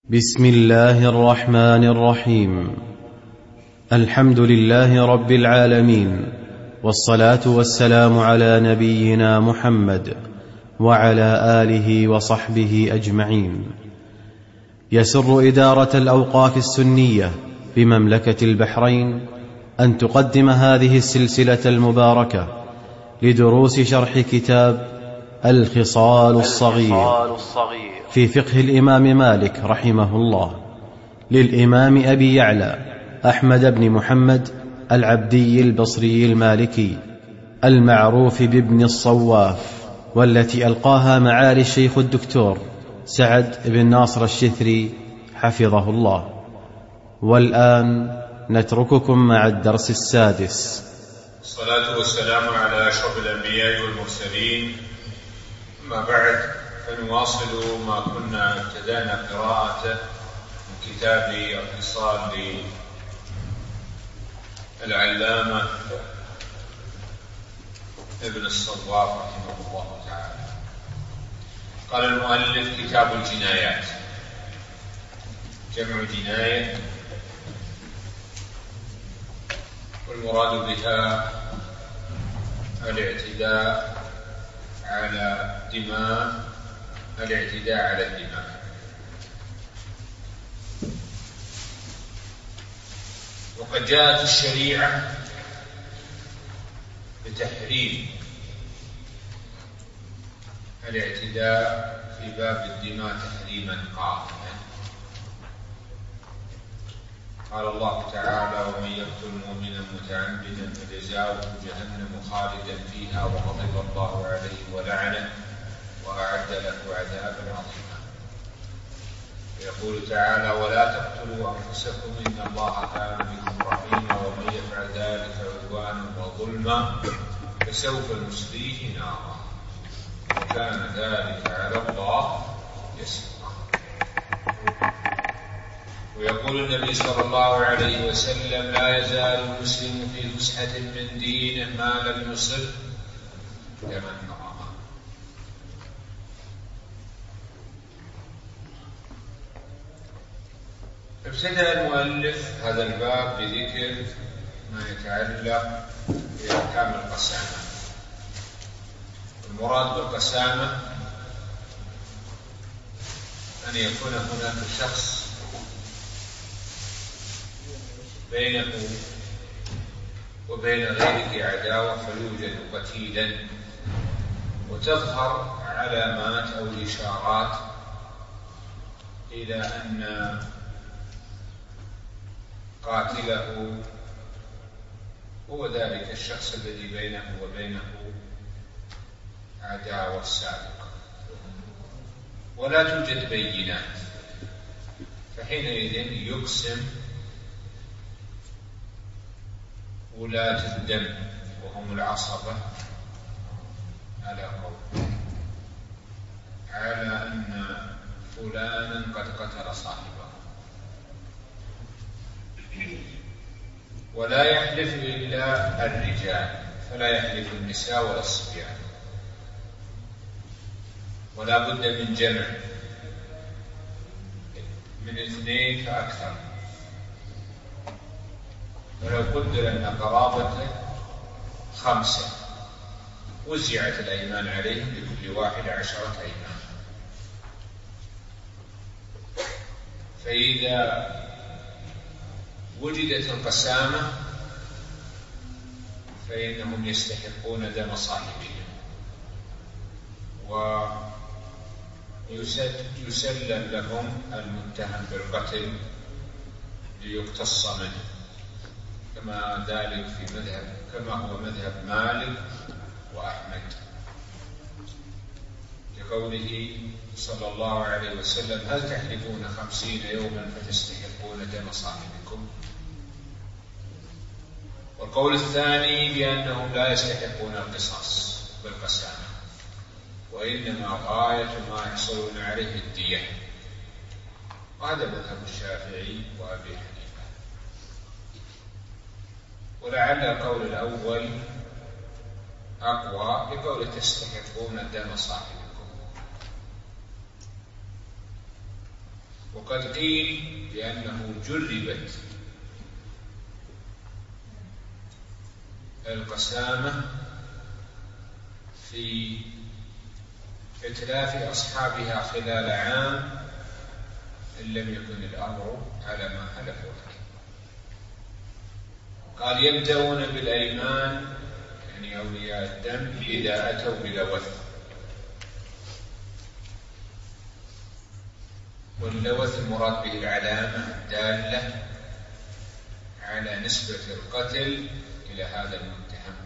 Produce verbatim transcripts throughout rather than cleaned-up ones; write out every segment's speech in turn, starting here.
بسم الله الرحمن الرحيم. الحمد لله رب العالمين، والصلاة والسلام على نبينا محمد وعلى آله وصحبه أجمعين. يسر إدارة الأوقاف السنية بمملكة البحرين أن تقدم هذه السلسلة المباركة لدروس شرح كتاب الخصال الصغير في فقه الإمام مالك رحمه الله، للإمام أبي يعلى أحمد بن محمد العبدي البصري المالكي المعروف بابن الصواف، والتي ألقاها معالي الشيخ الدكتور سعد بن ناصر الشثري حفظه الله. والآن نترككم مع الدرس السادس. الصلاة والسلام على أشرف الأنبياء والمرسلين، أما بعد، فنواصل ما كنا ابتدأنا قراءته من كتاب الخصال للعلامة ابن الصواف رحمه الله تعالى. قال المؤلف: كتاب الجنايات. جمع جناية، والمراد بها الاعتداء على دماء الاعتداء على الدماء. وقد جاءت الشريعة بتحريم الاعتداء في باب الدماء تحريما قاطعا. قال الله تعالى: ومن يقتل مؤمنا متعمدا فجزاؤه جهنم خالدا فيها وغضب الله عليه ولعنه وأعد له عذابا عظيما. يقول تعالى: ولا تقتلوا أنفسكم إن الله كان بكم رحيما ومن يفعل ذلك عدوانا وظلما فسوف نصليه نارا وكان ذلك على الله يسيرا. ويقول النبي صلى الله عليه وسلم: لا يزال المسلم في فسحة من دينه ما لم يصب دما حراما. ابتدأ المؤلف هذا الباب بذكر ما يتعلق بأحكام القسامة. المراد بالقسامة أن يكون هناك شخص بينه وبين غيره عداوة فيوجد قتيلا، وتظهر علامات أو إشارات إلى أن قاتله هو ذلك الشخص الذي بينه وبينه عداوة سابقة، ولا توجد بينات، فحينئذ يقسم ولاة الدم وهم العصبة على قول على أن فلانا قد قتل صاحبه، ولا يحلف إلا الرجال، فلا يحلف النساء ولا الصبيان، ولا بد من جمع من اثنين فأكثر. ولو قدر أن قرابته خمسة وزعت الأيمان عليهم لكل واحد عشرة أيمان. فإذا وجدت القسامة فإنهم يستحقون دم صاحبهم، ويسلم لهم المتهم بالقتل ليقتص منه، كما ذلك في مذهب كما هو مذهب مالك وأحمد، لقوله صلى الله عليه وسلم: هل تحلفون خمسين يوما فتستحقون دم صاحبكم؟ والقول الثاني بأنهم لا يستحقون القصاص بالقسامة، وإنما غاية ما يحصلون عليه الدية، وهذا مذهب الشافعي وأبي حنيفة. ولعل القول الأول أقوى بقول تستحقون دم صاحبكم. وقد قيل بأنه جربت القسامة في إتلاف أصحابها خلال عام إن لم يكن الأمر على ما حلفوا عليه. قال يبدأون بالأيمان يعني أولياء الدم إذا أتوا بلوث، واللوث المراد به العلامة الدالة على نسبة القتل إلى هذا المتهم.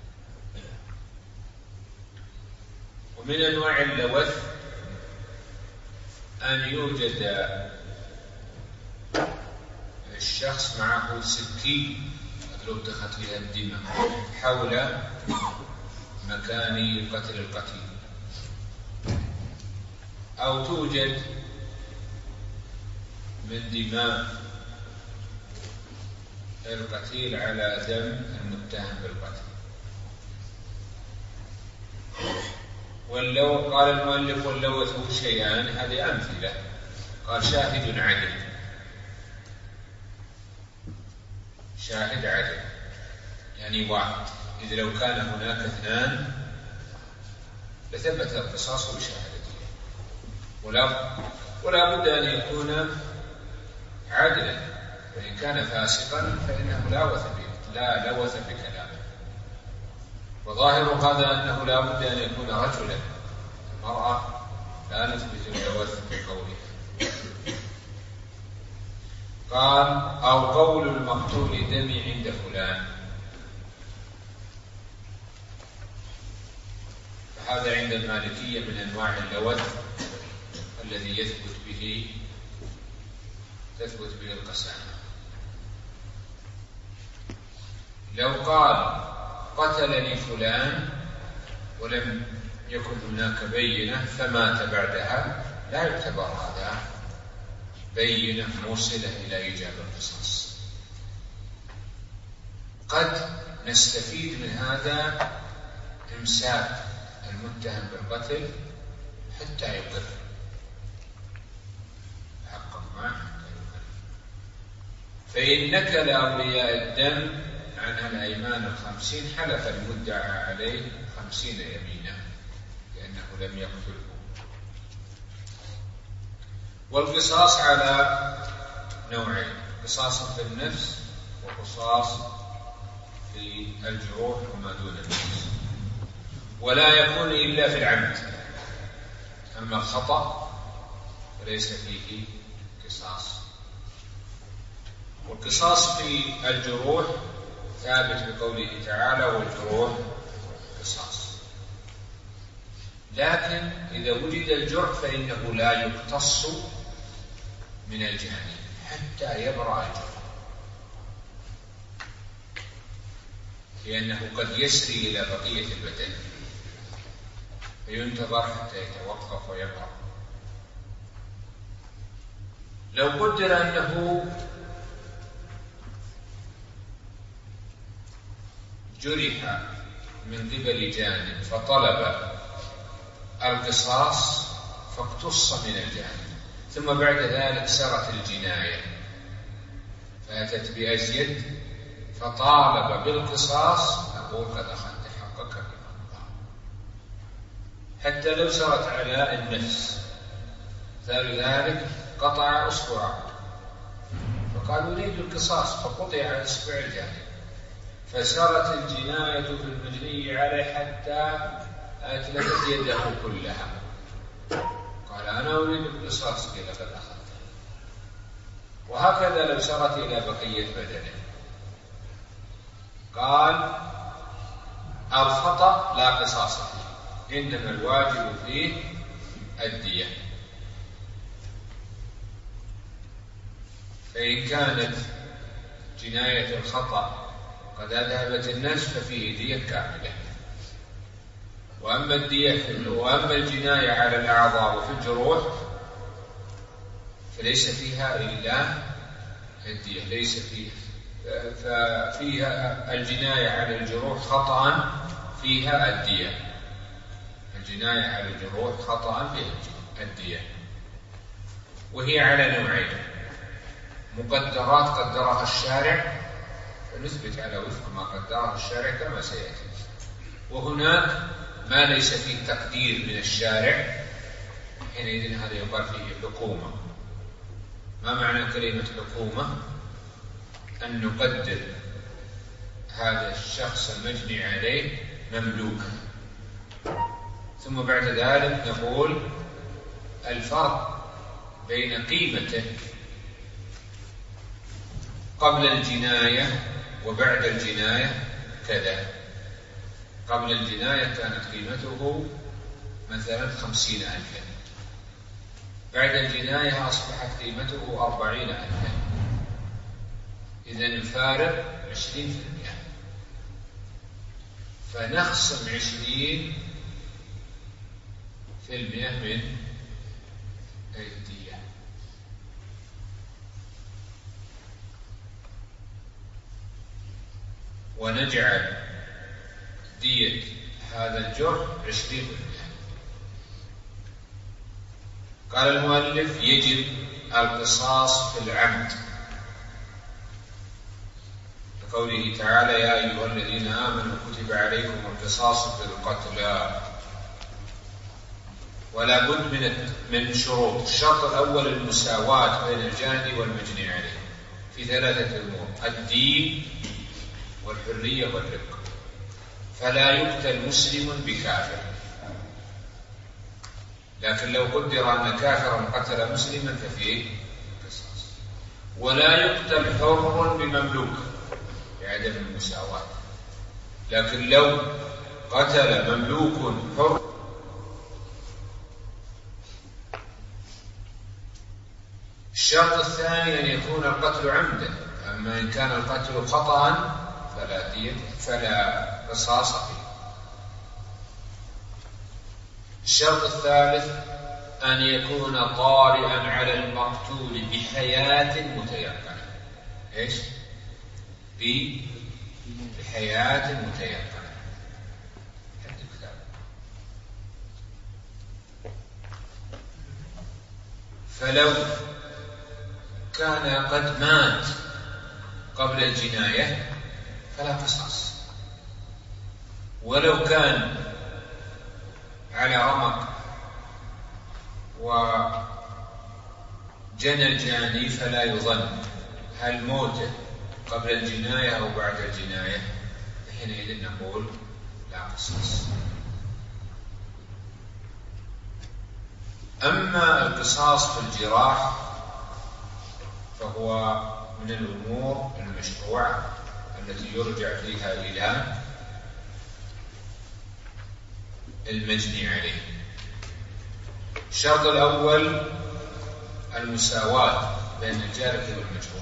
ومن أنواع اللوث أن يوجد الشخص معه سكين قد لطخت فيها الدماء حول مكان قتل القتيل، أو توجد من دماء القتيل على دم المتهم بالقتل. واللو قال المؤلف واللوث شيئان، هذه أمثلة. قال شاهد عدل، شاهد عدل يعني واحد، إذ لو كان هناك اثنان لثبت القصاص بشهادته، ولا ولا بد أن يكون عدلا، فإن كان فاسقا فإنه لا لوث لا لوث بكلامه. وظاهر هذا أنه لا بد أن يكون رجلا، المرأة لا نثبت اللوث بقوله. قال أو قول المقتول دمي عند فلان، فهذا عند المالكية من أنواع اللوث الذي يثبت به تثبت به القسامة. لو قال قتلني فلان ولم يكن هناك بينة فمات بعدها، لا يعتبر هذا بينة موصلة إلى إيجاب القصاص. قد نستفيد من هذا إمساك المتهم بالقتل حتى يقر، حقا معه حتى يقر. فإن نكل أولياء الدم عنها الأيمان الخمسين حلف المدعى عليه خمسين يمينا لأنه لم يقتله. والقصاص على نوعين: قصاص في النفس وقصاص في الجروح وما دون النفس، ولا يكون إلا في العمد. أما الخطأ فليس فيه قصاص. والقصاص في الجروح ثابت بقوله تعالى والجروح قصاص. لكن إذا وجد الجرح فإنه لا يقتص من الجاني حتى يبرأ الجرح، لأنه قد يسري إلى بقية البدن فينتظر حتى يتوقف ويبرأ. لو قدر أنه جرح من قبل جانب فطلب القصاص فاقتص من الجانب، ثم بعد ذلك سرت الجناية فأتت بأزيد فطالب بالقصاص، نقول قد أخذت حقك بما مضى. حتى لو سرت على النفس، مثال ذلك قطع أصبعه فقالوا نريد القصاص فقطع أصبع الجانب، فسرت الجناية في المجني عليه حتى أتلفت يده كلها، قال أنا أريد القصاص قيل قد أخذته. وهكذا لو سرت إلى بقية بدنه. قال الخطأ لا قصاص فيه، إنما الواجب فيه الدية. فإن كانت جناية الخطأ قد أذهبت النفس ففيه دية كاملة. وأما الدية وأما الجناية على الأعضاء وفي الجروح فليس فيها إلا الدية، ليس فيها ففيها الجناية على الجروح خطأ فيها الدية، الجناية على الجروح خطأ فيها الدية. وهي على نوعين: مقدرات قدرها الشارع فنثبت على وفق ما قدره الشارع كما سيأتي، وهناك ما ليس فيه تقدير من الشارع، حينئذ هذا يقال فيه حكومة. ما معنى كلمة حكومة؟ أن نقدر هذا الشخص المجني عليه مملوكا، ثم بعد ذلك نقول الفرق بين قيمته قبل الجناية وبعد الجناية كذا. قبل الجناية كانت قيمته مثلا خمسين ألفا، بعد الجناية أصبحت قيمته أربعين ألفا، إذن الفارق عشرين في المئة، فنخصم عشرين في المئة من الدية. ونجعل دية هذا الجرح عشرين في المئة. قال المؤلف: يجب القصاص في العمد، لقوله تعالى: يا أيها الذين آمنوا كتب عليكم القصاص في القتلى. ولا بد من من شروط. الشرط الأول المساواة بين الجاني والمجني عليه في ثلاثة أمور: الدين والحرية والرق. فلا يقتل مسلم بكافر، لكن لو قدر أن كافرا قتل مسلما ففيه قصاص. ولا يقتل حر بمملوك لعدم المساواة، لكن لو قتل مملوك حر. الشرط الثاني أن يكون القتل عمدا، أما إن كان القتل خطأ فلا دية فلا قصاص فيه. الشرط الثالث أن يكون طارئا على المقتول بحياة متيقنة. إيش؟ بحياة متيقنة. فلو كان قد مات قبل الجناية فلا قصاص، ولو كان على رمق وجنى الجاني فلا يظن هل موته قبل الجناية أو بعد الجناية، حينئذ نقول لا قصاص. أما القصاص في الجراح فهو من الأمور المشروعة التي يرجع فيها إلى المجني عليه. الشرط الأول المساواة بين الجارح والمجروح،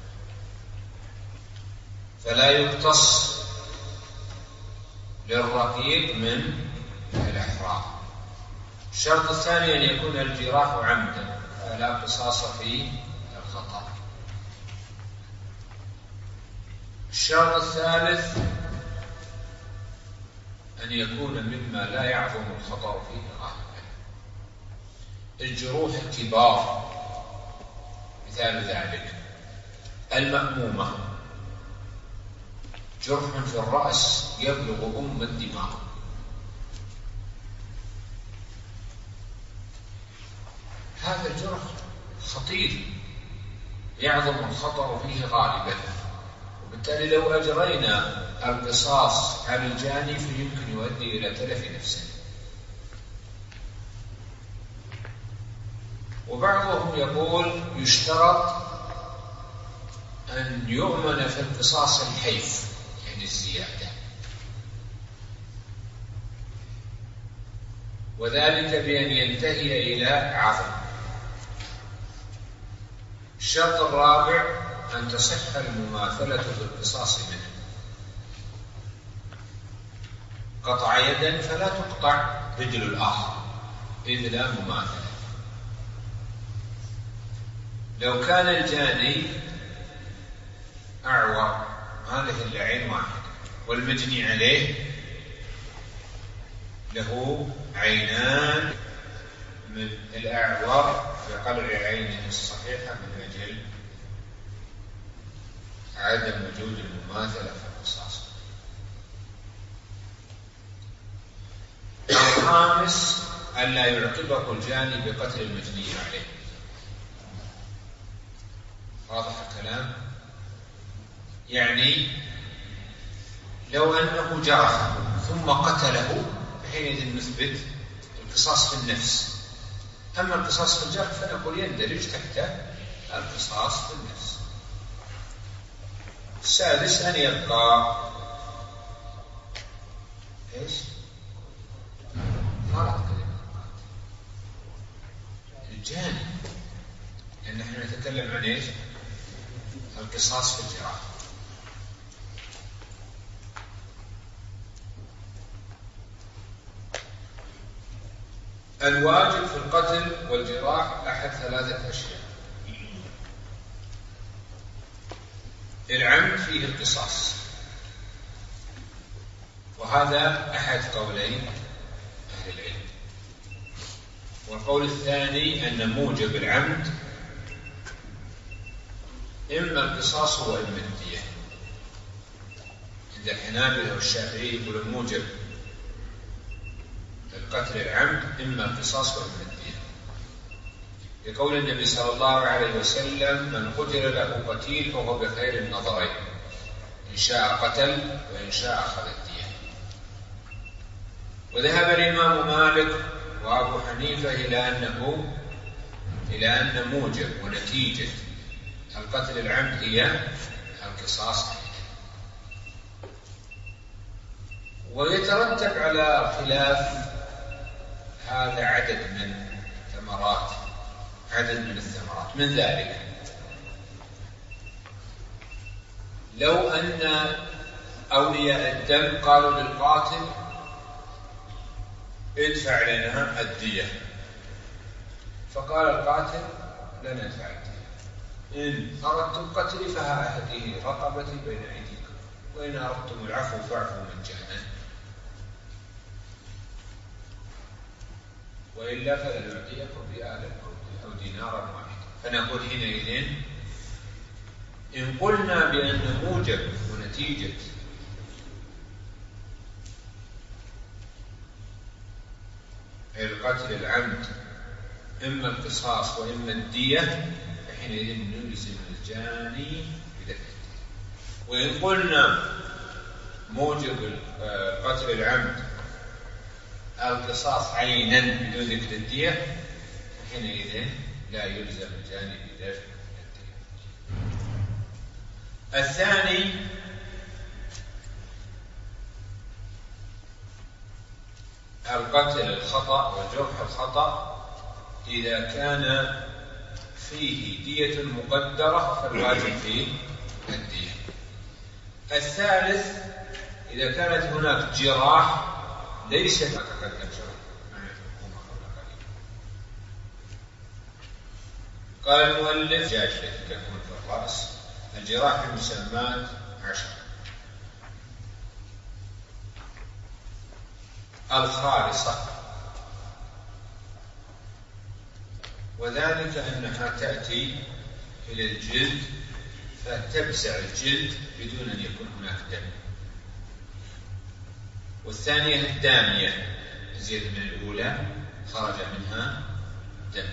فلا يقتص للرقيق من الأحرار. الشرط الثاني أن يكون الجراح عمدا، فلا قصاص في الخطأ. الشرط الثالث أن يكون مما لا يعظم الخطأ فيه غالبا. الجروح الكبار مثال ذلك المأمومة، جرح في الرأس يبلغ أم الدماغ، هذا الجرح خطير يعظم الخطأ فيه غالبا، وبالتالي لو أجرينا القصاص على الجاني فيمكن يؤدي إلى تلف نفسه. وبعضهم يقول يشترط أن يؤمن في القصاص الحيف، يعني الزيادة، وذلك بأن ينتهي إلى عفو. الشرط الرابع أن تصح المماثلة في القصاص منه. قطع يدا فلا تقطع رجل الآخر إذ لا مماثلة. لو كان الجاني أعور هذه العين واحد، والمجني عليه له عينان من الأعور في قلع عينه الصحيحة من أجل عدم وجود المماثلة في القصاص. الخامس ألا يعقبه الجاني بقتل المجني عليه. واضح الكلام؟ يعني لو أنه جرحه ثم قتله فحينئذ نثبت القصاص في النفس. أما القصاص في الجرح فنقول يندرج تحت القصاص في النفس. السادس أن يبقى إيش؟ غلط كلمة الجاني، لأن نحن نتكلم عن إيش؟ القصاص في الجراح. الواجب في القتل والجراح أحد ثلاثة أشياء: العمد فيه القصاص، وهذا أحد قولين أهل العلم. والقول الثاني أن موجب العمد إما القصاص وإما الدية. عند الحنابلة والشافعي يقول الموجب القتل العمد إما القصاص وإما الدية، لقول النبي صلى الله عليه وسلم: من قتل له قتيل فهو بخير النظرين، إن شاء قتل وإن شاء أخذ الدية. وذهب الإمام مالك وأبو حنيفة إلى أنه إلى أن موجب ونتيجة القتل العمد هي القصاص. ويترتب على خلاف هذا عدد من ثمرات عدد من الثمرات. من ذلك لو أن أولياء الدم قالوا للقاتل: ادفع لنا الدية، فقال القاتل: لا ندفع الدية، إن أردتم قتلي فهذه رقبتي بين أيديكم، وإن أردتم العفو فاعفوا مجانا، وإلا فلنعطيكم ريالا أو دينارا واحدا. فنقول حينئذ إن قلنا بأن موجب ونتيجة القتل العمد إما القصاص وإما الدية، فحينئذ نلزم الجاني بدفع الدية. وإن قلنا موجب قتل العمد القصاص عينا بدون ذكر الدية، فحينئذ لا يلزم الجاني بدفع الدية. الثاني القتل الخطأ وجرح الخطأ إذا كان فيه دية مقدرة فالواجب فيه الدية. الثالث إذا كانت هناك جراح ليس ما تقدم شرعا. قال المؤلف: جاج التي تكون في الرأس، الجراح المسمات عشر: الخالصة، وذلك أنها تأتي إلى الجلد فتبزع الجلد بدون أن يكون هناك دم. والثانية الدامية، زيد من الأولى خرج منها دم.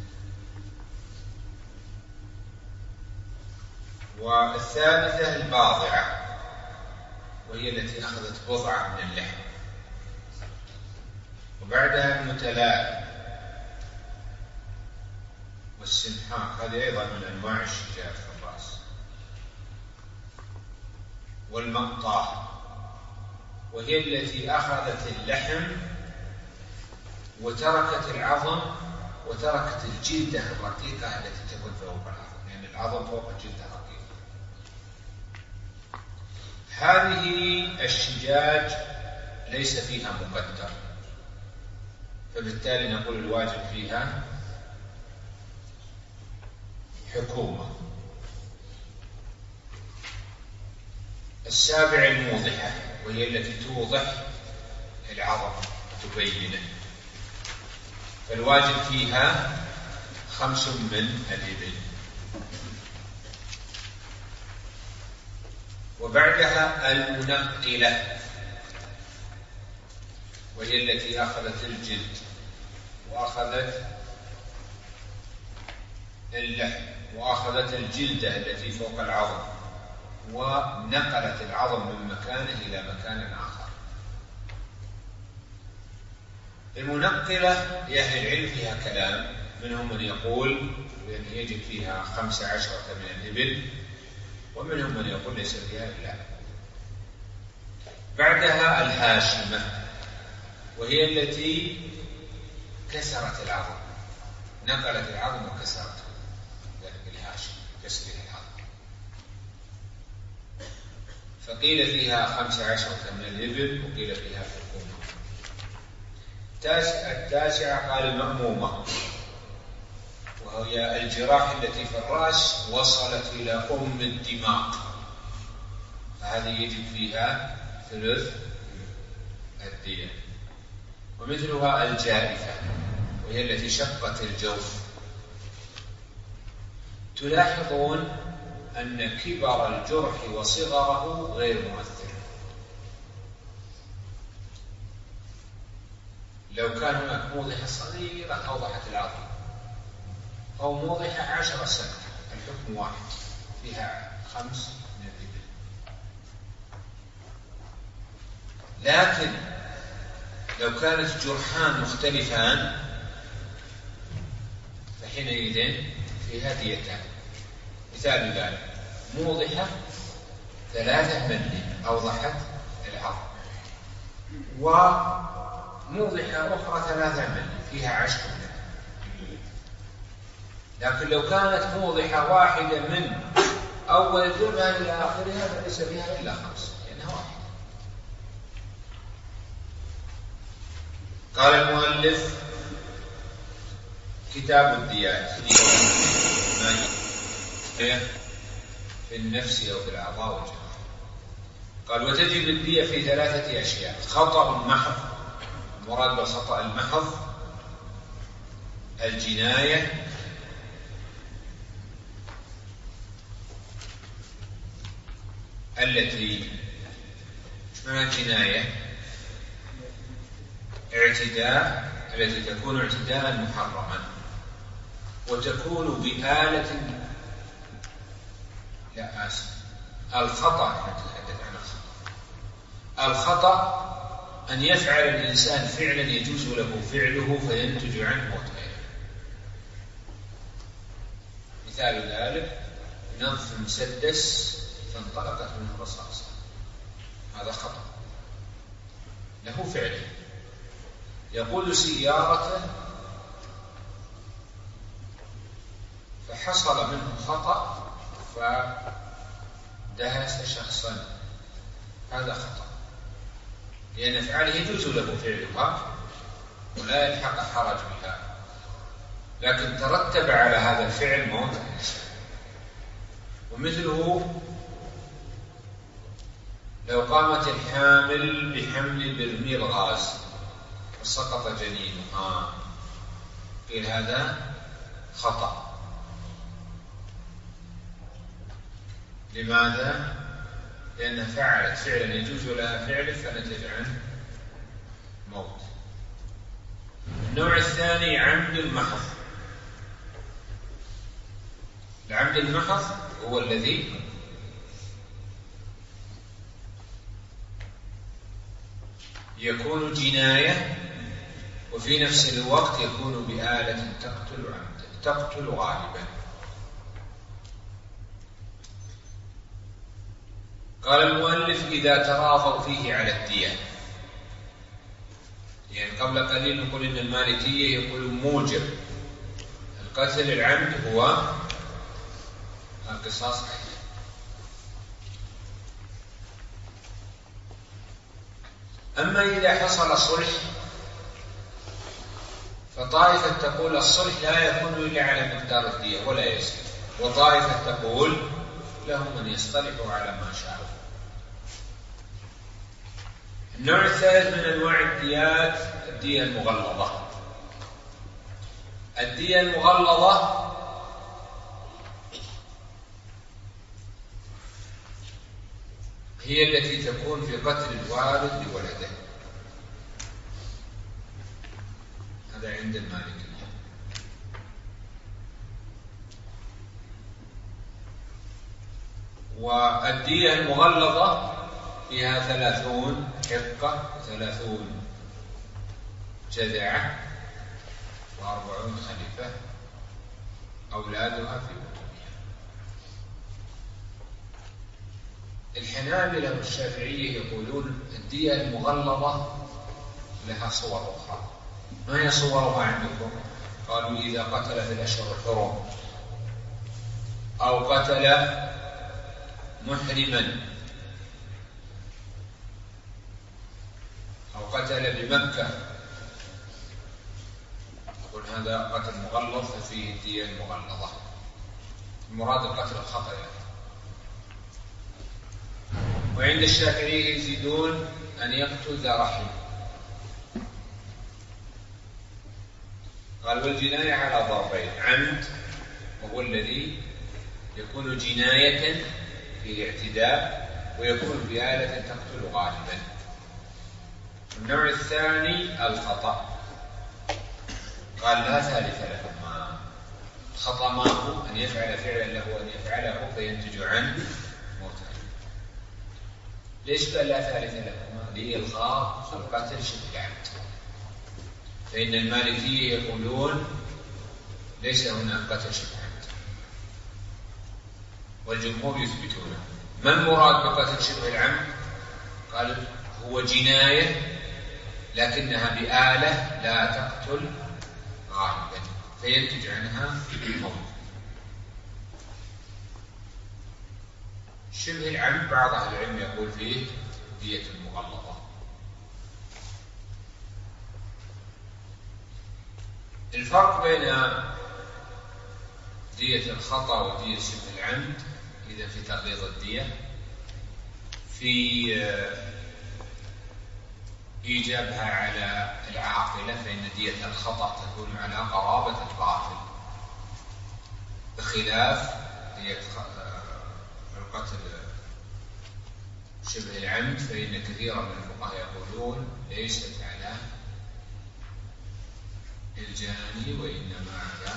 والثالثة الباضعة، وهي التي أخذت بضعة من اللحم. وبعدها المتلاء والسنحاق، هذه أيضا من أنواع الشجاج في الرأس. والمقطع، وهي التي أخذت اللحم وتركت العظم وتركت الجلدة الرقيقة التي تكون فوق العظم، لأن يعني العظم فوق الجلدة رقيقة. هذه الشجاج ليس فيها مقدر، فبالتالي نقول الواجب فيها حكومة. السابع الموضحة، وهي التي توضح العظم وتبينه، فالواجب فيها خمس من الإبل. وبعدها المنقلة، وهي التي أخذت الجلد وأخذت اللحم وأخذت الجلدة التي فوق العظم ونقلت العظم من مكانه إلى مكان آخر. المنقلة أهل العلم فيها كلام، منهم من يقول بأن يجب فيها خمس عشرة من الإبل، ومنهم من يقول ليس فيها إلا. بعدها الهاشمة، وهي التي كسرت العظم، نقلت العظم وكسرته، ذلك الهاشم كسر العظم. فقيل فيها خمس عشرة من الإبل وقيل فيها حكومة. التاسعة قال المأمومة، وهي الجراح التي في الرأس وصلت إلى أم الدماغ، فهذه يجب فيها ثلث الدية. ومثلها الجائفة، وهي التي شقت الجوف. تلاحظون أن كبر الجرح وصغره غير مؤثر. لو كان هناك موضحة صغيرة أوضحت العظم، أو موضحة عشر سنة، الحكم واحد، فيها خمس من الإبل. لكن لو كانت جرحان مختلفان فحينئذ فيها ديتان. مثال ذلك موضحة ثلاثة ملي أوضحت العظم، وموضحة أخرى ثلاثة ملي فيها عشر ملي. لكن لو كانت موضحة واحدة من أول الجرح إلى آخرها فليس فيها إلا خمس، لأنها واحدة. قال المؤلف كتاب الديات في النفس أو في الأعضاء والجوارح. قال وتجب الدية في ثلاثة أشياء: خطأ محض، المراد بالخطأ المحض الجناية، التي ايش معنى الجناية؟ اعتداء، التي تكون اعتداء محرما وتكون بآلة. لا آسف، الخطأ نتحدث عن الخطأ. الخطأ أن يفعل الإنسان فعلا يجوز له فعله فينتج عنه موت غيره. مثال ذلك نظف مسدس فانطلقت منه رصاصة، هذا خطأ له فعله. يقود سيارته فحصل منه خطأ فدهس شخصا، هذا خطأ، لأن أفعاله يجوز له فعلها ولا يلحق حرج بها، لكن ترتب على هذا الفعل موت الإنسان. ومثله لو قامت الحامل بحمل برميل غاز وسقط جنينها، قيل هذا خطأ. لماذا؟ لأنها فعلت فعلا يجوز لها فعله فنتج عنه موت. النوع الثاني عمد المحض. العمد المحض هو الذي يكون جناية وفي نفس الوقت يكون بآلة تقتل عمدا، تقتل غالبا. قال المؤلف إذا تراضوا فيه على الدية، يعني قبل قليل نقول إن المالكية يقول موجب القتل العمد هو القصاص عليه. أما إذا حصل صلح فطائفة تقول الصلح لا يكون إلا على مقدار الدية ولا يزيد، وطائفة تقول لهم أن يصطلحوا على ما شاءوا. النوع الثالث من أنواع الديات الدية المغلظة. الدية المغلظة هي التي تكون في قتل الوالد لولده، هذا عند المالكية. والدية المغلظة فيها ثلاثون حقة وثلاثون جذعة وأربعون خليفة أولادها في بطونها. الحنابلة والشافعية يقولون الدية المغلظة لها صور أخرى. ما هي صورها عندكم؟ قالوا إذا قتل في الأشهر الحرم أو قتل محرما أو قتل بمكة، يقول هذا قتل مغلظ ففيه الدية المغلظة. المراد القتل الخطأ يعني. وعند الشافعية يزيدون أن يقتل ذا رحم. قال والجناية على ضربين: عمد وهو الذي يكون جناية في الاعتداء ويكون بآلة تقتل غالبا. النوع الثاني الخطأ. قال لا ثالث لهما. الخطأ ما هو أن يفعل فعلا له أن يفعله فينتج عنه موتا. ليش قال لا ثالث لهما؟ لإلغاء القتل شبه العمد. فإن المالكية يقولون ليس هناك قتل شبه العمد والجمهور يثبتونه. ما المراد بقتل شبه العمد؟ قال هو جناية لكنها بآلة لا تقتل غالبا فينتج عنها الموت. شبه العمد بعض أهل العلم يقول فيه دية مغلظة. الفرق بين دية الخطأ ودية شبه العمد إذا في تغليظ الدية في إيجابها على العاقلة، فإن دية الخطأ تكون على قرابة القاتل بخلاف دية القتل شبه العمد، فإن كثيرا من الفقهاء يقولون ليست على الجاني وإنما على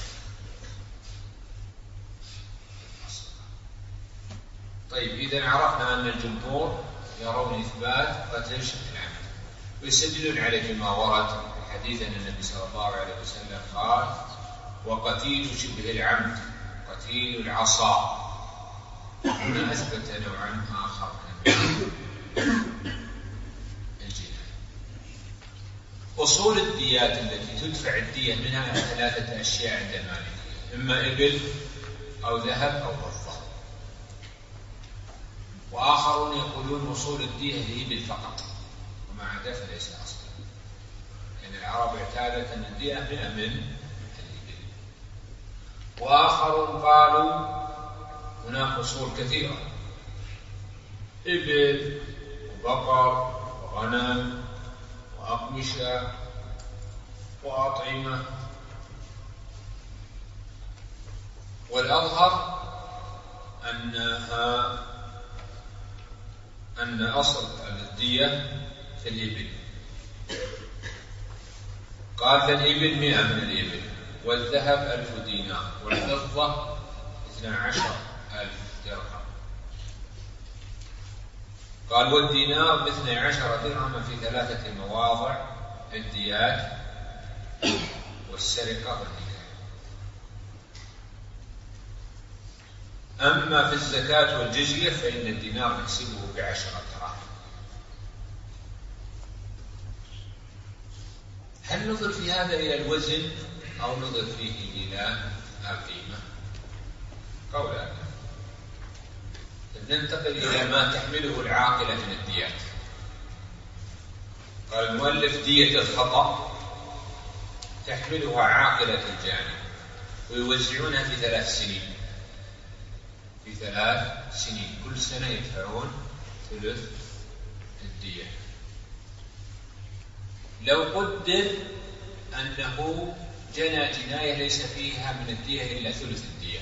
الأصل. طيب إذا عرفنا أن الجمهور يرون إثبات قتل شبه العمد ويستدلون عليه بما ورد في حديث أن النبي صلى الله عليه وسلم قال: وقتيل شبه العمد قتيل العصا. هنا أثبت نوعا آخر من الجناية. أصول الديات التي تدفع الدية منها ثلاثة أشياء عند المالكية: إما إبل أو ذهب أو فضة. وآخرون يقولون أصول الدية الإبل فقط وما عدا فليس أصلا، لأن يعني العرب اعتادت أن الدية مئة من الإبل. وآخرون قالوا هناك أصول كثيرة: إبل وبقر وغنم وأقمشة وأطعمة. والأظهر أنها أن أصل الدية في الإبل. قال فالإبل مئة من الإبل، والذهب ألف دينار، والفضة اثنا عشر ألف درهم. قال والدينار باثني عشر درهما في ثلاثة مواضع: الديات والسرقة والنكاح. أما في الزكاة والجزية فإن الدينار نحسبه بعشرة دراهم. هل نظر في هذا إلى الوزن أو نظر فيه إلى القيمة؟ قولان. ننتقل إلى ما تحمله العاقلة من الديات. قال المؤلف: دية الخطأ تحملها عاقلة الجاني ويوزعونها في ثلاث سنين في ثلاث سنين كل سنة يدفعون ثلث الدية. لو قدر أنه جنى جناية ليس فيها من الدية إلا ثلث الدية،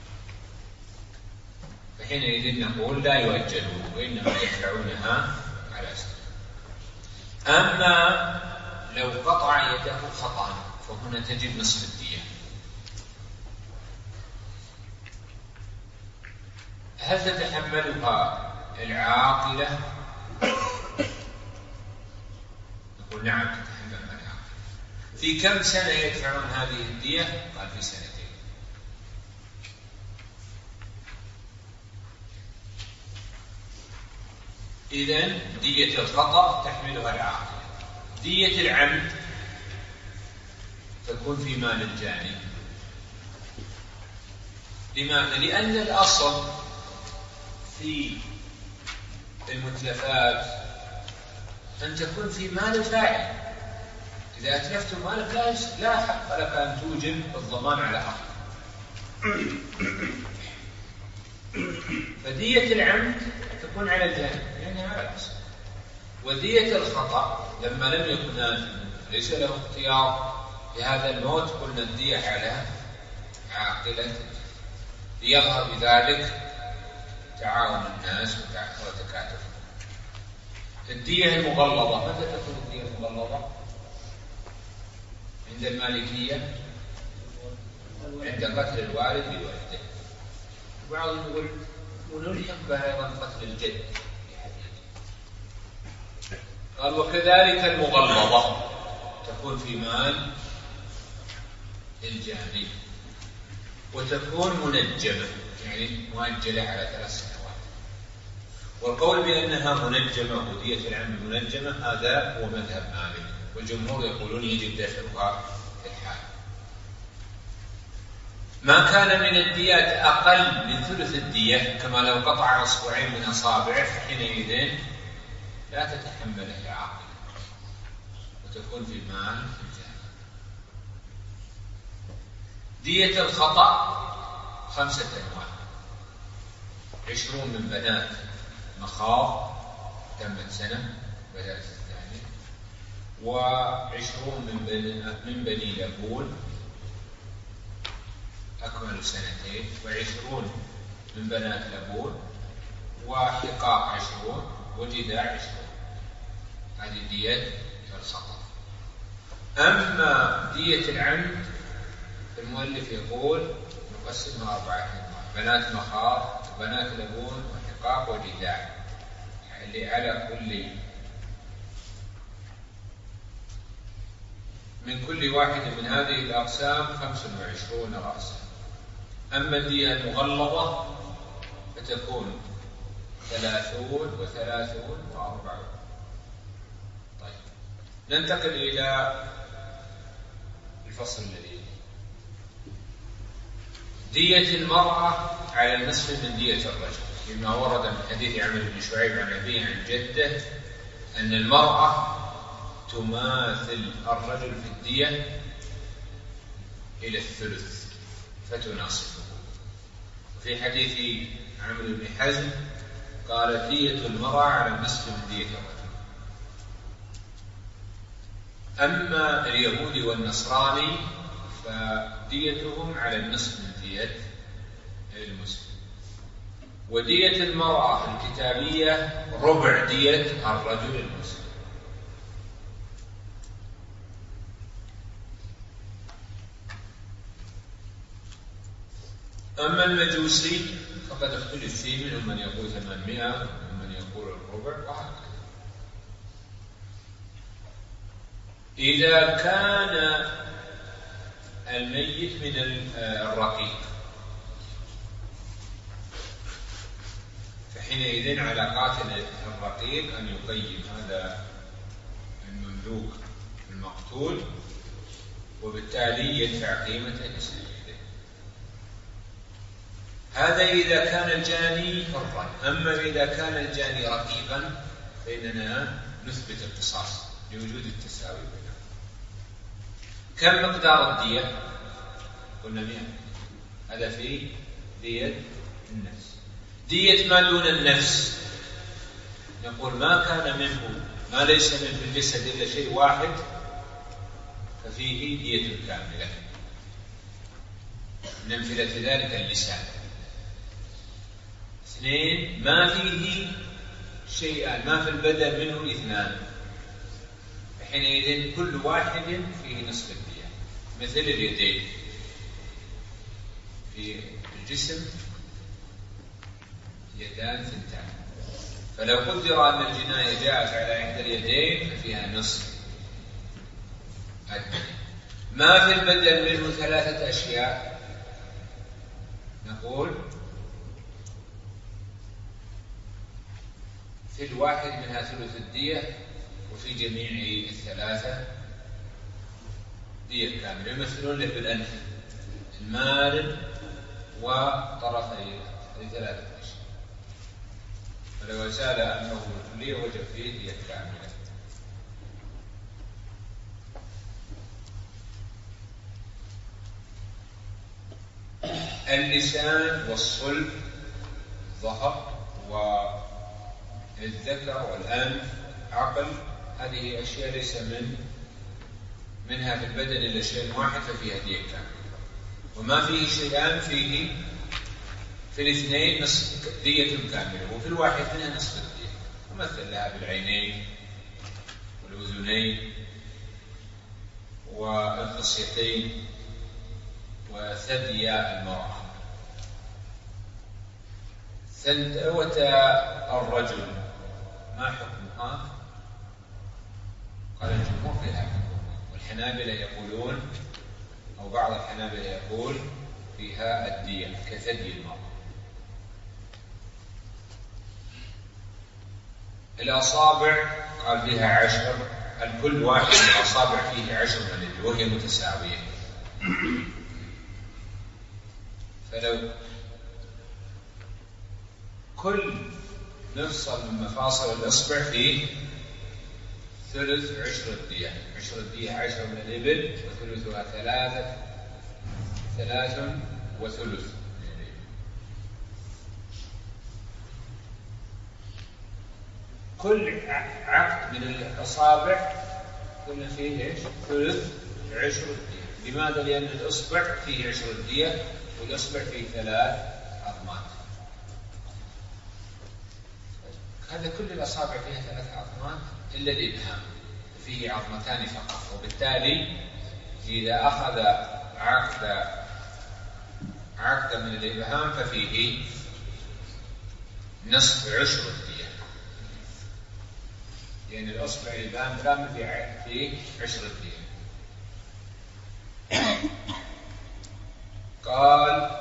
فحينئذ نقول لا يؤجلون وإنما يدفعونها على سنة. أما لو قطع يده خطأ فهنا تجب نصف الدية. هل تتحملها العاقلة؟ نقول نعم تتحملها العاقلة. في كم سنة يدفعون هذه الدية؟ قال في سنتين. إذن دية الخطأ تحملها العاقلة. دية العمد تكون في مال الجاني. لماذا؟ لأن الأصل في المتلفات أن تكون في مال الفاعل. إذا أتلفت مال الفاعل لا حق لك أن توجب الضمان على حق. فدية العمد تكون على الجاني لأنها على الأصل. ودية الخطأ لما لم يكن آثما ليس له اختيار في هذا الموت قلنا الدية على عاقلة ليظهر بذلك تعاون الناس وتكاتف. الدية المغلظة متى تكون الدية المغلظة؟ عند المالكية عند قتل الوالد لوالده. وبعضهم يقول ونلحق بها أيضا قتل الجد. قال وكذلك المغلظة تكون في مال الجاني وتكون منجمة يعني مؤجلة على ثلاث سنوات. والقول بأنها منجمة ودية العمد منجمة هذا هو مذهب مالك، والجمهور يقولون يجب دفعها في الحال. ما كان من الديات أقل من ثلث الدية كما لو قطع أصبعين من أصابعه فحينئذ لا تتحمله العاقلة وتكون في مال الجاني. دية الخطأ خمسة أنواع: عشرون من بنات مخاض تمت سنة بدأت الثانية، وعشرون من بني, من بني لبون أكملوا سنتين، وعشرون من بنات لبون، وحقاق عشرون، وجداع عشرون. هذه دية الخطأ. أما دية العمد المؤلف يقول نقسمها أربعة أنواع: بنات مخاض، بنات لبون، وحقاق، وجداع. يعني على كل من كل واحد من هذه الأقسام خمس وعشرون رأسا. أما الدية المغلظة فتكون ثلاثون وثلاثون وأربعون. طيب ننتقل إلى الفصل الذي دية المرأة على النصف من دية الرجل، لما ورد من حديث عمرو بن شعيب عن أبيه عن جده أن المرأة تماثل الرجل في الدية إلى الثلث فتناصفه. وفي حديث عمرو بن حزم قال دية المرأة على النصف من دية الرجل. أما اليهودي والنصراني فديتهم على النصف من دية المسلم. ودية المرأة الكتابية ربع دية الرجل المسلم. أما المجوسي فقد اختلف فيه، منهم من يقول ثمانمائة ومن من يقول الربع وهكذا. إذا كان الميت من الرقيق فحينئذ على قاتل الرقيق أن يقيم هذا المملوك المقتول، وبالتالي يدفع قيمة لسيده. هذا إذا كان الجاني حرا. أما إذا كان الجاني رقيقا فإننا نثبت القصاص لوجود التساوي بينهم. كم مقدار الدية؟ قلنا مئة. هذا في دية النفس. دية ما دون النفس نقول ما كان منه ما ليس منه الجسد إلا شيء واحد ففيه دية كاملة. من أمثلة ذلك اللسان. اثنين، ما فيه شيئان، ما في البدن منه اثنان، حينئذ كل واحد فيه نصف الدية. مثل اليدين، في الجسم يدان ثنتان، فلو قدر أن الجناية جاءت على إحدى اليدين ففيها نصف الدية. ما في البدن منه ثلاثة أشياء، نقول في الواحد منها ثلث الدية، وفي جميع الثلاثة دية كاملة. يمثلون له بالأنف، المال وطرفي ثلاثة أشياء، فلو زال أنه بالكلية وجب فيه دية كاملة. اللسان والصلب، الظهر والذكر والأنف، عقل، هذه أشياء ليس من منها في البدن إلا شيء واحد ففيها دية كاملة. وما فيه شيئان فيه في الاثنين نصف دية كاملة، وفي الواحد منها نصف الدية. ومثل لها بالعينين والأذنين والخصيتين وثدي المرأة. ثندوة الرجل ما حكمها؟ قال الجمهور فيها حكم، والحنابلة يقولون أو بعض الحنابلة يقول فيها الدية كثدي المرأة. الأصابع قال فيها عشر، الكل واحد من الأصابع فيه عشر من اليد وهي متساوية، فلو كل مفصل من مفاصل الإصبع فيه ثلث عشر الدية. عشر الدية عشر من الإبل، وثلثها ثلاثة ثلاث وثلث من الإبل. كل عقد من الأصابع كل فيه ايش؟ ثلث عشر الدية. لماذا؟ لأن الإصبع فيه عشر الدية، والإصبع فيه ثلاث عظمات. هذا كل الأصابع فيها ثلاث عظمات إلا الإبهام فيه عظمتان فقط، وبالتالي إذا أخذ عقد عقد من الإبهام ففيه نصف عشر الدية، لأن يعني الأصبع الإبهام كامل فيه عشر الدية. قال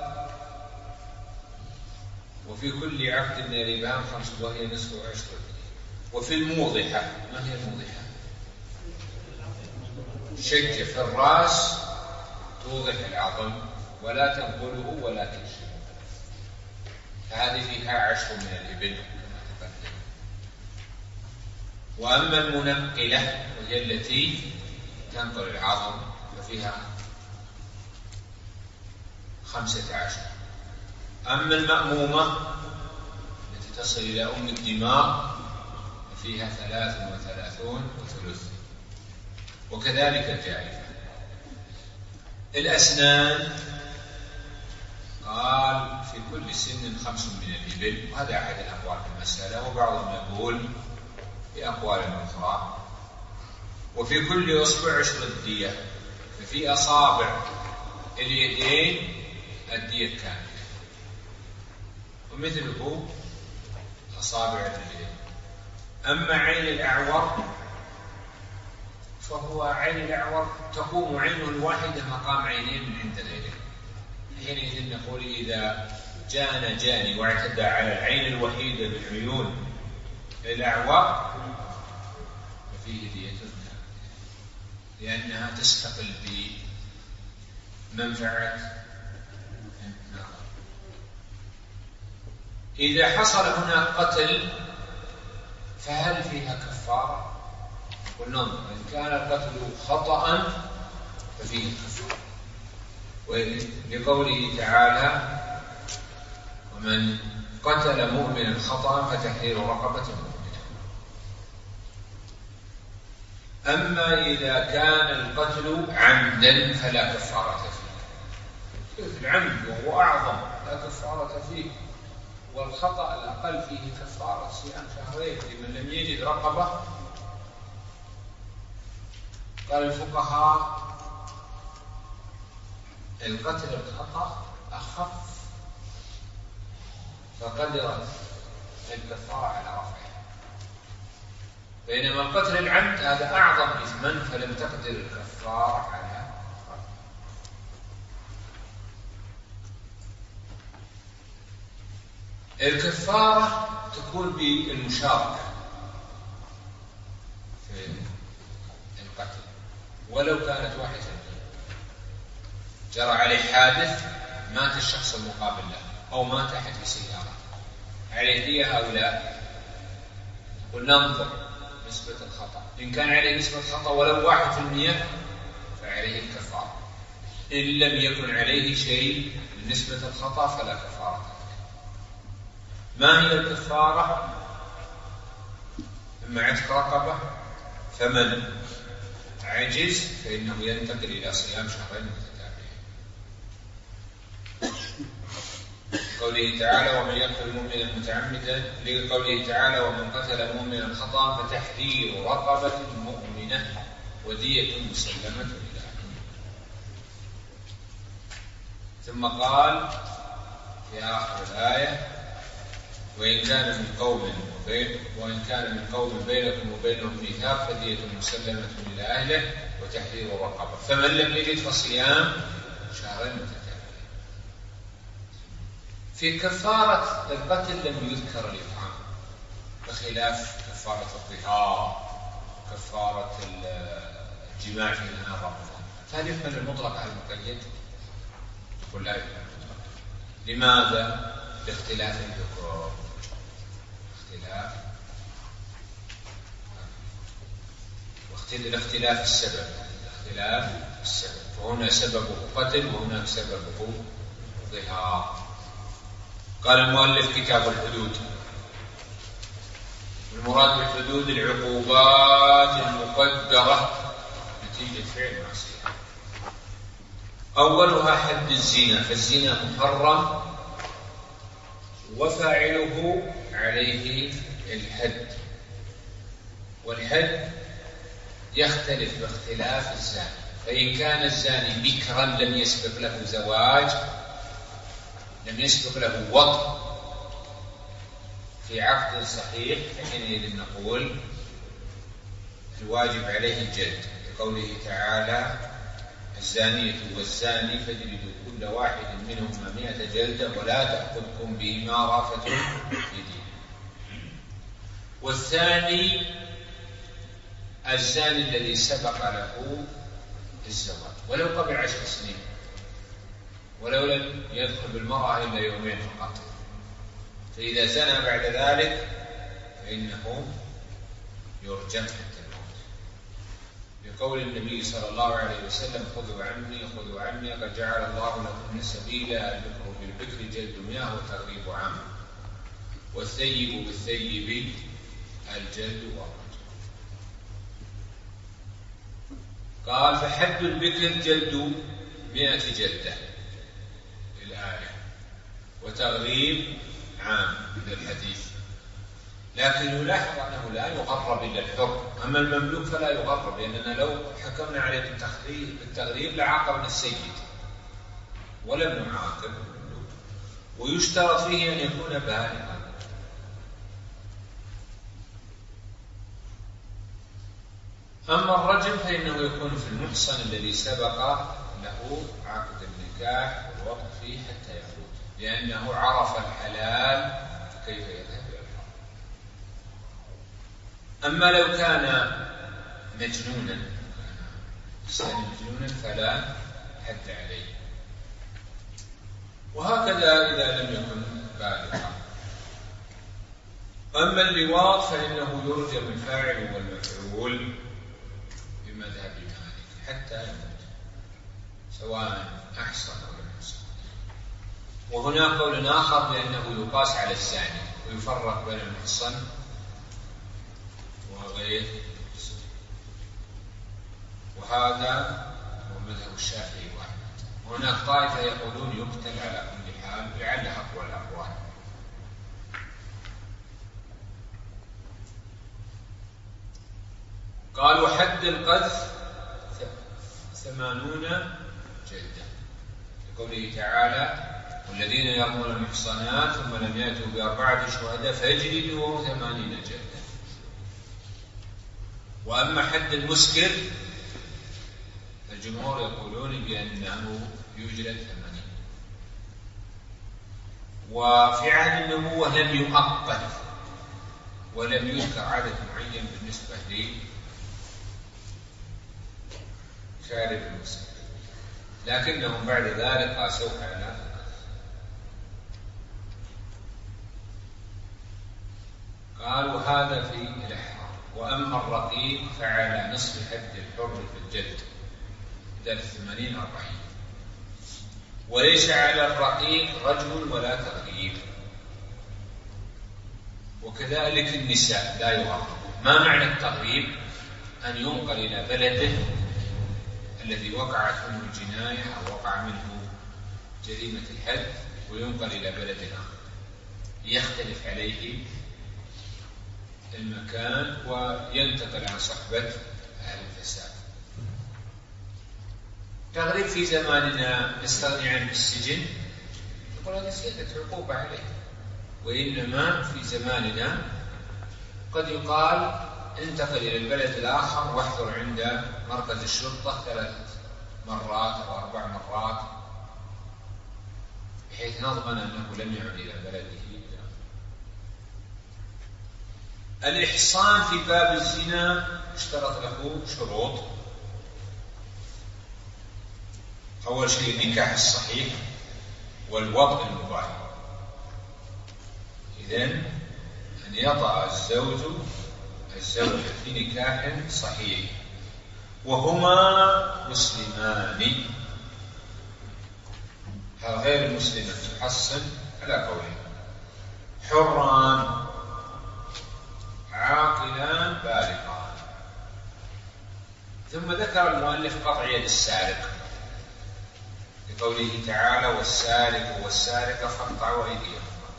وفي كل عقد من الإبهام خمس، وهي نصف عشر الدية. وفي الموضحة، ما هي الموضحة؟ شجة في الرأس توضح العظم ولا تنقله ولا تكشف، فهذه فيها عشر من الإبل كما تقدم. وأما المنقلة وهي التي تنقل العظم ففيها خمسة عشر. أما المأمومة التي تصل إلى أم الدماغ فيها ثلاث وثلاثون وثلث، وكذلك الجائفة. الأسنان قال في كل سن خمس من الإبل، وهذا أحد الأقوال في المسألة، وبعضهم يقول في أقوال أخرى. وفي كل أصبع عشر الدية، ففي أصابع اليدين الدية كاملة، ومثله أصابع الرجلين. أما عين الأعور فهو عين الأعور تقوم عينه الواحدة مقام عينين من عند غيره، حينئذ نقول إذا جاءنا جاني واعتدى على العين الوحيدة بالعيون الأعور ففيه دية كاملة، لأنها تستقل بمنفعة. إذا حصل هنا قتل فهل فيها كفارة؟ وننظر إن كان القتل خطأ ففيه كفارة، لقوله تعالى ومن قتل مؤمنا خطأ فتحرير رقبة مؤمنة. أما إذا كان القتل عمدا فلا كفارة فيه، العمد وهو أعظم لا كفارة فيه، والخطأ الأقل فيه كفارة صيام شهرين لمن لم يجد رقبة. قال الفقهاء القتل الخطأ أخف فقدرت الكفارة على رفعه، بينما القتل العمد هذا أعظم إثما فلم تقدر الكفارة على رفعه. الكفارة تكون بالمشاركة في القتل ولو كانت واحدة، جرى عليه حادث مات الشخص المقابل له أو مات أحد في سيارة، عليه دية أو لا؟ وننظر نسبة الخطأ، إن كان عليه نسبة خطأ ولو واحد في المية فعليه الكفارة، إن لم يكن عليه شيء من نسبة الخطأ فلا كفارة. ما هي الكفارة؟ إما عتق رقبة، فمن عجز فإنه ينتقل إلى صيام شهرين متتابعين. قوله تعالى ومن يقتل مؤمنا متعمدا، لقوله تعالى ومن قتل مؤمنا خطأ فتحرير رقبة مؤمنة ودية مسلمة إلى أهله. ثم قال في آخر الآية وإن كان من قوم وإن كان من قوم بينكم وبينهم ميثاق فدية مسلمة إلى أهله وتحرير رقبة، فمن لم يجد فصيام شهرين متتابعين. في كفارة القتل لم يذكر الإطعام بخلاف كفارة الظهار وكفارة الجماع في نهار رمضان، فهل يحمل المطلق على المقيد؟ يقول لا يحمل المطلق. لماذا؟ لاختلاف الذكور، اختلاف واختلاف السبب، اختلاف السبب، فهنا سببه قتل وهناك سببه ظهار. قال المؤلف كتاب الحدود، المراد بالحدود العقوبات المقدرة نتيجة فعل معصية. أولها حد الزنا، فالزنا محرم وفاعله عليه الحد، والحد يختلف باختلاف الزاني، فإن كان الزاني بكرا لم يسبق له زواج لم يسبق له وطء في عقد صحيح فحينئذ نقول الواجب عليه الجلد، لقوله تعالى الزانية والزاني فاجلدوا كل واحد منهما مئة جلدة ولا تأخذكم بهما رأفة في دين. والثاني الزاني الذي سبق له الزواج ولو قبل عشر سنين ولو لم يدخل بالمرأة إلا يومين فقط، فإذا زنى بعد ذلك فإنه يرجم حتى الموت، بقول النبي صلى الله عليه وسلم خذوا عني خذوا عني قد جعل الله لكم سبيلا البكر بالبكر جلد مئة وتغريب عام والثيب بالثيب الجلد والرجم. قال فحد البكر جلد مئة جلدة الآية وتغريب عام من الحديث، لكن يلاحظ أنه لا يغرب إلا الحر، أما المملوك فلا يغرب، لأننا لو حكمنا عليه بالتغريب لعاقبنا السيد ولم نعاقب المملوك، ويشترط فيه أن يكون بالغا. أما الرجم فإنه يكون في المحصن الذي سبق له عقد النكاح والوقت فيه حتى يخرج، لأنه عرف الحلال فكيف يذهب إلى الحرام. أما لو كان مجنونا كان مجنونا فلا حد عليه، وهكذا إذا لم يكن بالغا. أما اللواط فإنه يرجم الفاعل والمفعول بمذهب مالك حتى يموت سواء أحصن أو لم يحصن. وهناك قول آخر بأنه يقاس على الزاني ويفرق بين المحصن وغير المحصن، وهذا هو مذهب الشافعي وأحمد. وهناك طائفة يقولون يقتل على كل حال، لعلها أقوى الأقوال. قال وحد القذف ثمانون جلدة، لقوله تعالى والذين يرمون المحصنات ثم لم يأتوا بأربعة شهداء فيجلدوا ثمانين جلدة. وأما حد المسكر الجمهور يقولون بأنه يجلد ثمانين. وفي عهد النبوة لم يؤقت ولم يذكر عدد معين بالنسبة لشارب المسكر، لكنهم بعد ذلك قاسوه على قالوا هذا في الإحرام. وأما الرقيق فعلى نصف حد الحر في الجلد بدل ثمانين أربعين. وليس على الرقيق رجم ولا تغيير. وكذلك النساء لا يغرب. ما معنى التغريب؟ أن ينقل إلى بلده الذي وقعت منه الجناية أو وقع منه جريمة الحد وينقل إلى بلد آخر يختلف عليه المكان وينتقل عن صحبة أهل الفساد. تغريب في زماننا نستغني عنه بالسجن، يقول هذا زيادة عقوبة عليه. وإنما في زماننا قد يقال انتقل إلى البلد الآخر واحضر عند مركز الشرطة ثلاث مرات أو أربع مرات بحيث نضمن أنه لم يعد إلى بلده. الإحصان في باب الزنا اشترط له شروط. أول شيء النكاح الصحيح والوطء المباح. إذن أن يطأ الزوج الزوجة في نكاح صحيح وهما مسلمان. هذا غير المسلمة تحصن على قوله حران عاقلان بالغان. ثم ذكر المؤلف قطع يد السارق لقوله تعالى والسارق والسارقة فاقطعوا أيديهما،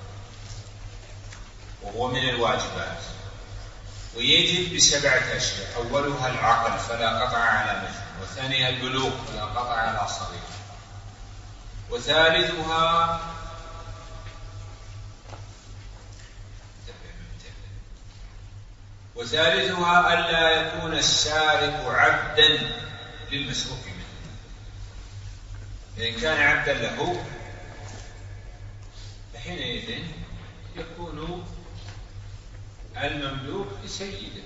وهو من الواجبات. ويجب بسبعة أشياء: أولها العقل فلا قطع على مجنون، وثانيها البلوغ فلا قطع على صغير، وثالثها وثالثها ألا يكون السارق عبدا للمسروق منه، فإن كان عبدا له فحينئذ يكون المملوك لسيده.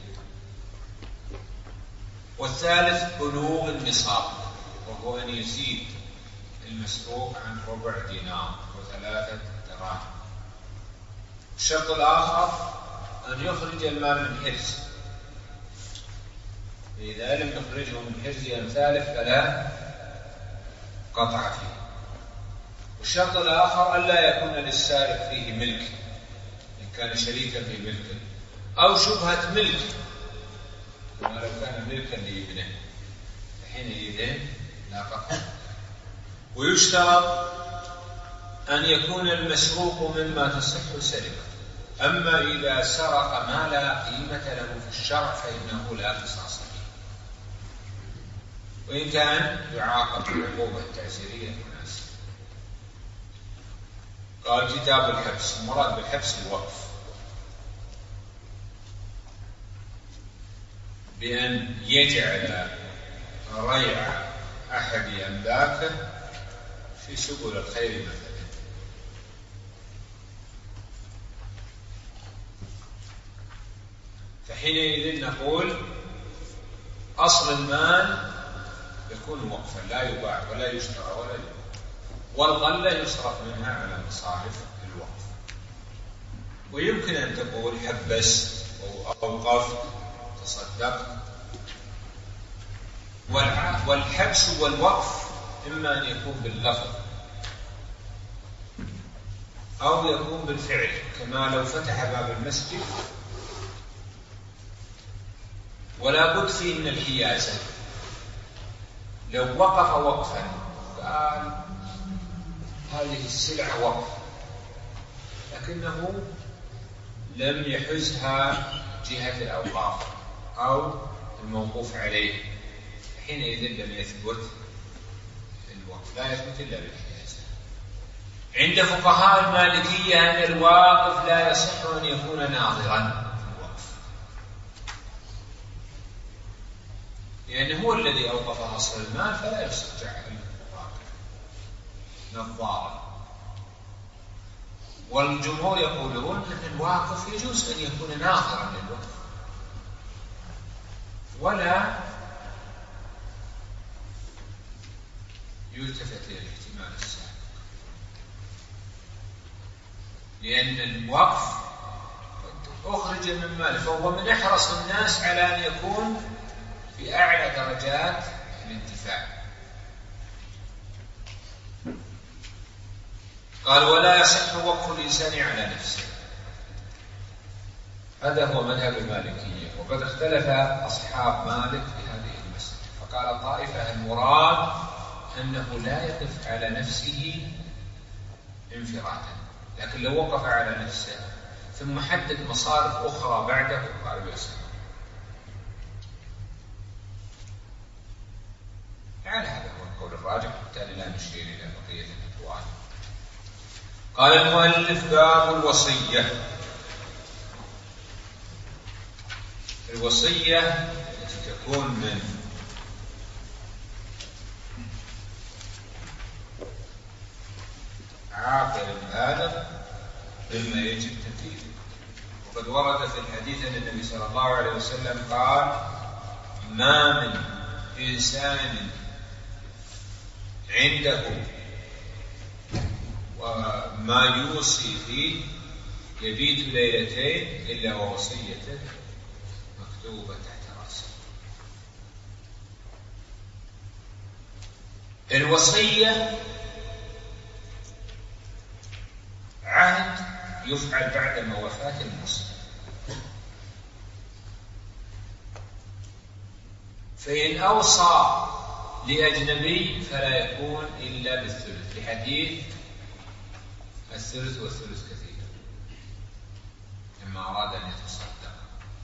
والثالث بلوغ النصاب، وهو أن يزيد المسروق عن ربع دينار وثلاثة دراهم. الشرط الآخر أن يخرج المال من حرز، فإذا لم يخرجه من حرز أمثاله فلا قطع فيه. والشرط الآخر ألا يكون للسارق فيه ملك، إن كان شريكا في ملكه أو شبهة ملك، كما لو كان ملكا لابنه فحينئذ لا قطع. ويشترط أن يكون المسروق مما تصح سرقته. أما إذا سرق ما لا قيمة له في الشرع فإنه لا قصاص فيه، وإن كان يعاقب بالعقوبة التعزيرية المناسبة. قال كتاب الحبس. المراد بالحبس الوقف، بأن يجعل ريع أحد أملاكه في سبل الخير مثلا. فحينئذ نقول أصل المال يكون وقفا لا يباع ولا يشترى ولا يباع، والغلة يصرف منها على مصارف الوقف. ويمكن أن تقول حبس أو أوقف تصدق. والحبس والوقف إما أن يكون باللفظ أو يكون بالفعل، كما لو فتح باب المسجد ولا بد فيه من الحيازة. لو وقف وقفا قال هذه السلعة وقف، لكنه لم يحزها جهة الأوقاف أو الموقوف عليه، حينئذ لم يثبت الوقف، لا يثبت إلا بالحيازة. عند فقهاء المالكية أن الواقف لا يصح أن يكون ناظرا في الوقف، لأنه هو الذي أوقف أصل المال، فلا يصح جعل الواقف نظارا. والجمهور يقولون أن الواقف يجوز أن يكون ناظرا للوقف ولا يلتفت إلى الاحتمال السابق، لأن الوقف أخرج من ماله، فهو من أحرص الناس على أن يكون في أعلى درجات الانتفاع. قال ولا يصح وقف الإنسان على نفسه، هذا هو مذهب المالكية. وقد اختلف أصحاب مالك في هذه المسألة، فقال طائفة المراد أنه لا يقف على نفسه انفرادا، لكن لو وقف على نفسه ثم حدد مصارف أخرى بعده قالوا يصح. يعني هذا هو القول الراجح، بالتالي لا نشير إلى بقية الأقوال. قال المؤلف باب الوصية. الوصية التي تكون من عاقل بالغ مما يجب تنفيذه. وقد ورد في الحديث أن النبي صلى الله عليه وسلم قال ما من إنسان عنده وما يوصي فيه يبيت ليلتين إلا ووصيته مكتوبة تحت رأسه. الوصية عهد يفعل بعد وفاة الموصي، فإن أوصى لأجنبي فلا يكون إلا بالثلث، لحديث الثلث والثلث كثير لما أراد أن يتصدق.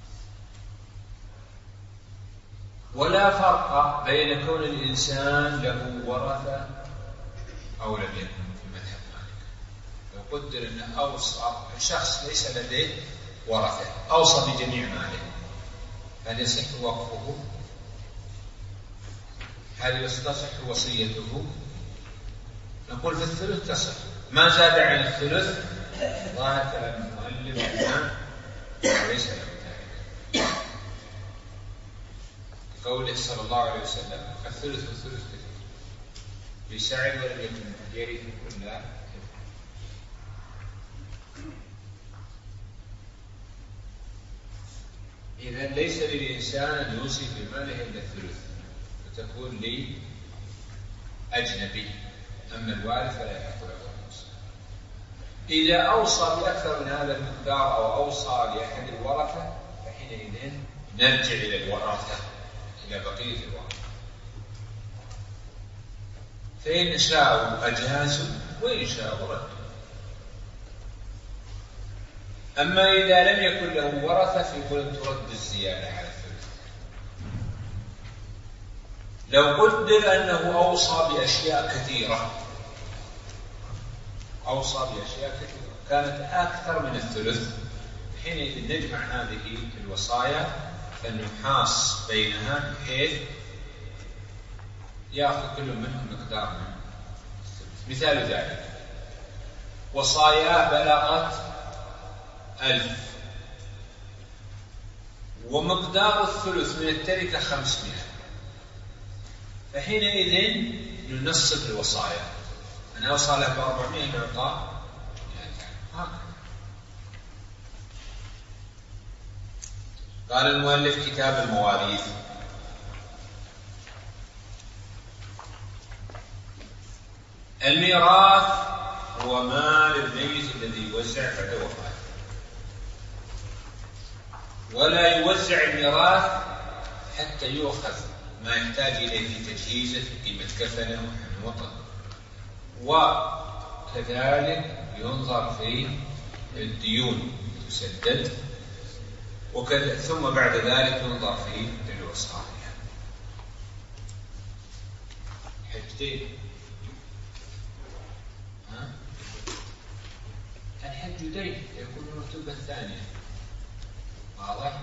ولا فرق بين كون الإنسان له ورثة أو لم يكن في مذهب مالك. لو قدر أنه أوصى شخص ليس لديه ورثة أوصى بجميع ماله، هل يصح وقفه؟ هل يستصح وصيته؟ نقول في الثلث تصح، ما زاد عن الثلث ظاهر كلام المؤلف وليس له ذلك، قوله صلى الله عليه وسلم الثلث والثلث كثير لسعد ولم يكن يرث كل. إذن ليس للإنسان أن يوصي في ماله إلا الثلث، فتكون لأجنبي، أما الوارث فلا يحق له أن يوصي. إذا أوصى بأكثر من هذا المقدار أو أوصى لأحد الورثة فحينئذ نرجع إلى الورثة، إلى بقية الورثة، فإن شاءوا أجازوا وإن شاءوا ردوا. أما إذا لم يكن له ورثة فيقول ترد الزيادة على الثلث. لو قدر أنه أوصى بأشياء كثيرة أوصى بأشياء كثيرة كانت أكثر من الثلث، حينئذ نجمع هذه الوصايا فالنحاص بينها بحيث يأخذ كل منهم مقدار من الثلث. مثال ذلك وصايا بلغت ألف ومقدار الثلث من التركة خمسمائة، فحينئذ ننصف الوصايا، أنا أوصى له بأربعمائة يعطى هكذا. قال المؤلف كتاب المواريث. الميراث هو مال الميت الذي يوزع بعد وفاته، ولا يوزع الميراث حتى يؤخذ ما يحتاج إليه في تجهيزه، في قيمة كفنه وحمل وطن وكذلك ينظر في الديون تسدد، وكذا ثم بعد ذلك ينظر في الوصايا. حجتين، ها؟ الحج دين يكون المكتوبة الثانية، واضح؟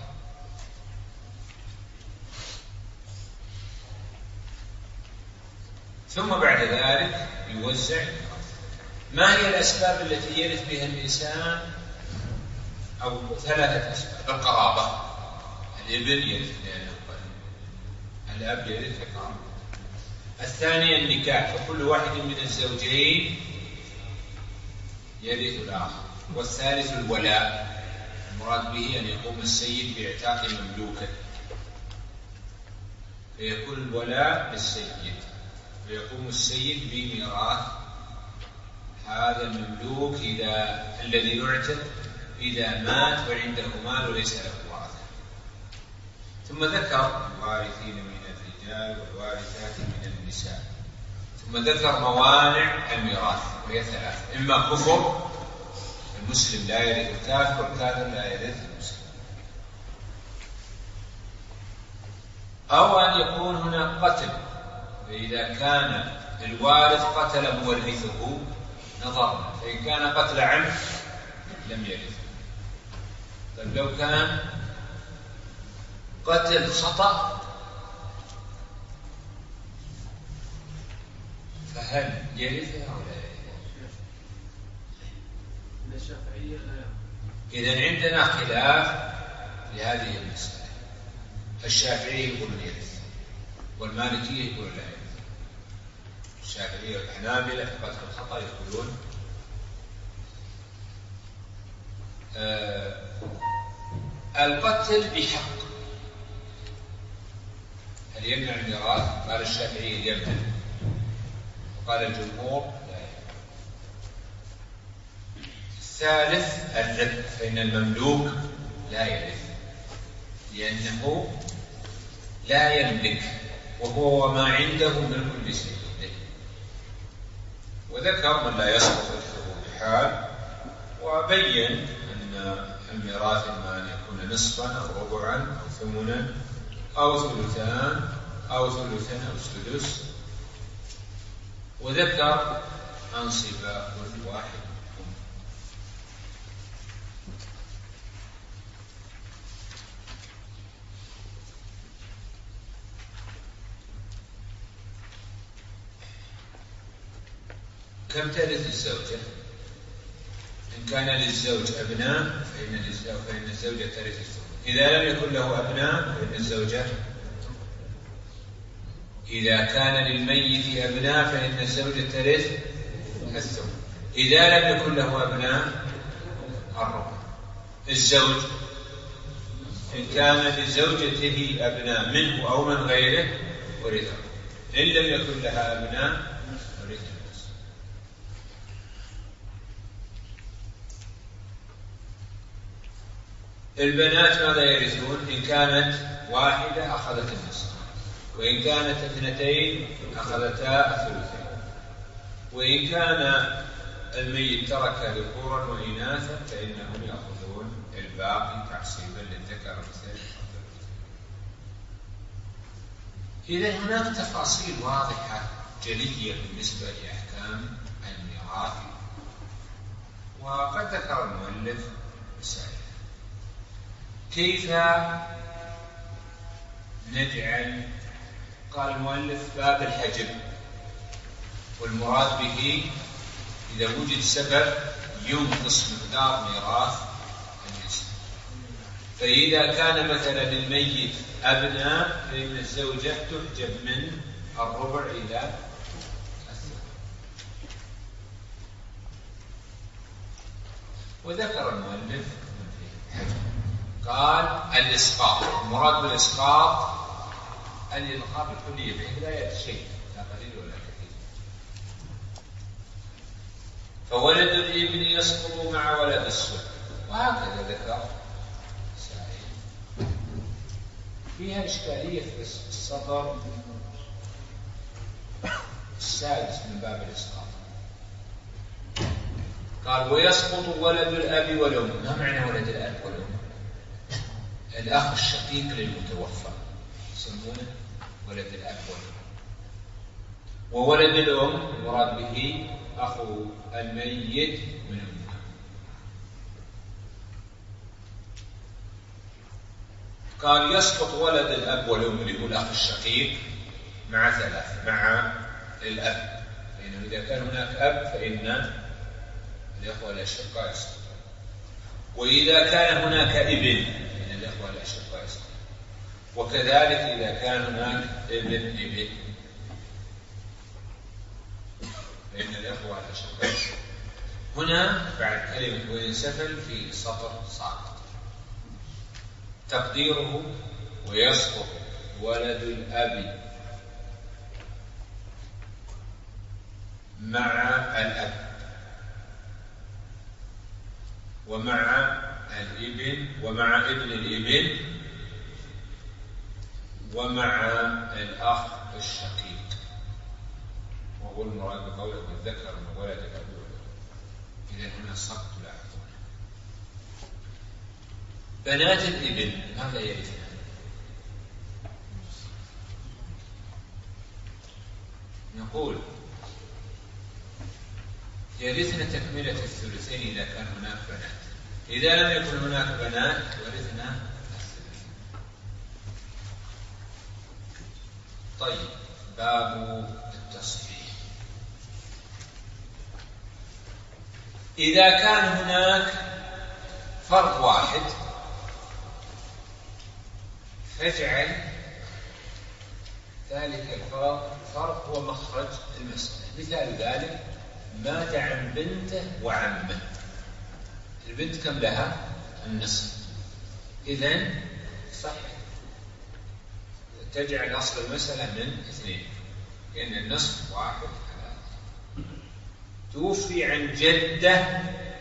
ثم بعد ذلك يوزع. ما هي الأسباب التي يرث بها الإنسان؟ أو ثلاثة أسباب. القرابة، الابن يرث لأبوه، الأب يرث لقرابة. الثانية النكاح، فكل واحد من الزوجين يرث الآخر. والثالث الولاء، المراد به أن يقوم السيد باعتاق مملوكه، فيكون الولاء للسيد، فيقوم السيد بميراث هذا المملوك إذا الذي يعتق إذا مات وعنده مال وليس له ورثة. ثم ذكر الوارثين من الرجال والوارثات من النساء، ثم ذكر موانع الميراث وهي ثلاث: إما كفر، المسلم لا يرث الكافر والكافر لا يرث المسلم، أو أن يكون هنا قتل، فإذا كان الوارث قتل مورثه نظرنا، فإن كان قتل عمد لم يرث. طيب لو كان قتل خطأ فهل يرثها أو لا يرثها؟ إذن عندنا خلاف في هذه المسألة. الشافعي يقول يرث، والمالكية يقول لا يرث. الشافعية والحنابلة في قتل الخطأ يقولون آه القتل بحق، هل يمنع الميراث؟ قال الشافعي يمنع، وقال الجمهور لا يمنع. الثالث الرد، فإن المملوك لا يرث لأنه لا يملك، وهو ما عنده ملك لسيده. وذكر من لا يسقط رثه بحال، وبين أن الميراث إما أن يكون نصفا أو ربعا أو ثمنا أو ثلثان أو ثلثا أو سدس، وذكر أنصبة كل واحد. كم ترث الزوجة؟ إن كان للزوج أبناء فإن فإن الزوجة ترث الثمن. إذا لم يكن له أبناء فإن الزوجة، إذا كان للميت أبناء فإن الزوجة ترث الثمن. إذا لم يكن له أبناء الربع. الزوج إن كان لزوجته أبناء منه أو من غيره ورثه، إن لم يكن لها أبناء ورثه. البنات ماذا يرثون؟ إن كانت واحدة أخذت النصف، وإن كانت اثنتين أخذتا الثلثين، وإن كان الميت ترك ذكورا وإناثا فإنهم يأخذون الباقي تعصيبا للذكر مثل. إذا هناك تفاصيل واضحة جلية بالنسبة لأحكام الميراث، وقد ذكر المؤلف مسائل. كيف نجعل؟ قال المؤلف باب الحجب، والمراد به إذا وجد سبب ينقص مقدار ميراث النساء. فإذا كان مثلا للميت أبناء فإن الزوجة تحجب من الربع إلى الثلث. وذكر المؤلف قال الإسقاط، المراد بالإسقاط الإلغاء بالكلية بحيث لا يأتي شيء لا قليل ولا كثير. فولد الابن يسقط مع ولد الصلب، وهكذا ذكر سائل. فيها إشكالية في السطر السادس من باب الإسقاط. قال ويسقط ولد الأب والأم. ما معنى ولد الأب والأم؟ الأخ الشقيق للمتوفى يسمونه ولد الأب والأم. وولد الأم المراد به أخو الميت من أمه. قال يسقط ولد الأب والأم اللي هو الأخ الشقيق مع ثلاث، مع الأب، لأنه إذا كان هناك أب فإن الإخوة الأشقاء يسقط، وإذا كان هناك ابن فإن الإخوة الأشقاء يسقط، وكذلك إذا كان هناك ابن ابن فإن الإخوة الأشقاء يسقط. هنا بعد كلمة وإن سفل في سطر ساقط، تقديره ويسقط ولد الأب مع الأب ومع الابن ومع ابن الابن ومع الأخ الشقيق، وهو المراد بقوله والذكر من ولد الأب والأم. إذا هنا سقط لاحظون. بنات الابن ماذا يرثن؟ نقول يرثن تكملة الثلثين إذا كان هناك بنات. إذا لم يكن هناك بنات ورثنا الثلث. طيب، باب التصحيح. إذا كان هناك فرد واحد فاجعل ذلك الفرد هو مخرج المسألة. مثال ذلك مات عن بنته وعمه. البنت كم لها؟ النصف. إذن صحيح تجعل أصل المسألة من اثنين، لأن النصف واحد ثلاثة. توفي عن جدة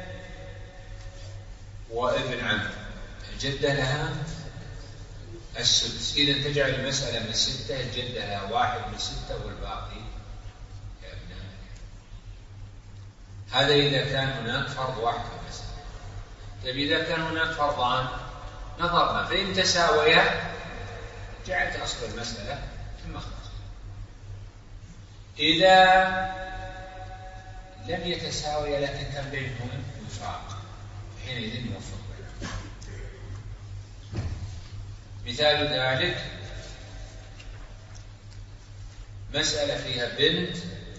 وابن عم، الجدة لها السدس. إذن تجعل المسألة من ستة، الجدة لها واحد من ستة والباقي كأبناء. هذا إذا كان هناك فرض واحد في المسألة. طيب إذا كان هناك فرضان نظرنا، فإن تساويا جعلت أصل المسألة في المخرج. إذا لم يتساويا لكن كان بينهم وفاق حينئذ نوفق بينهم. مثال ذلك مسألة فيها بنت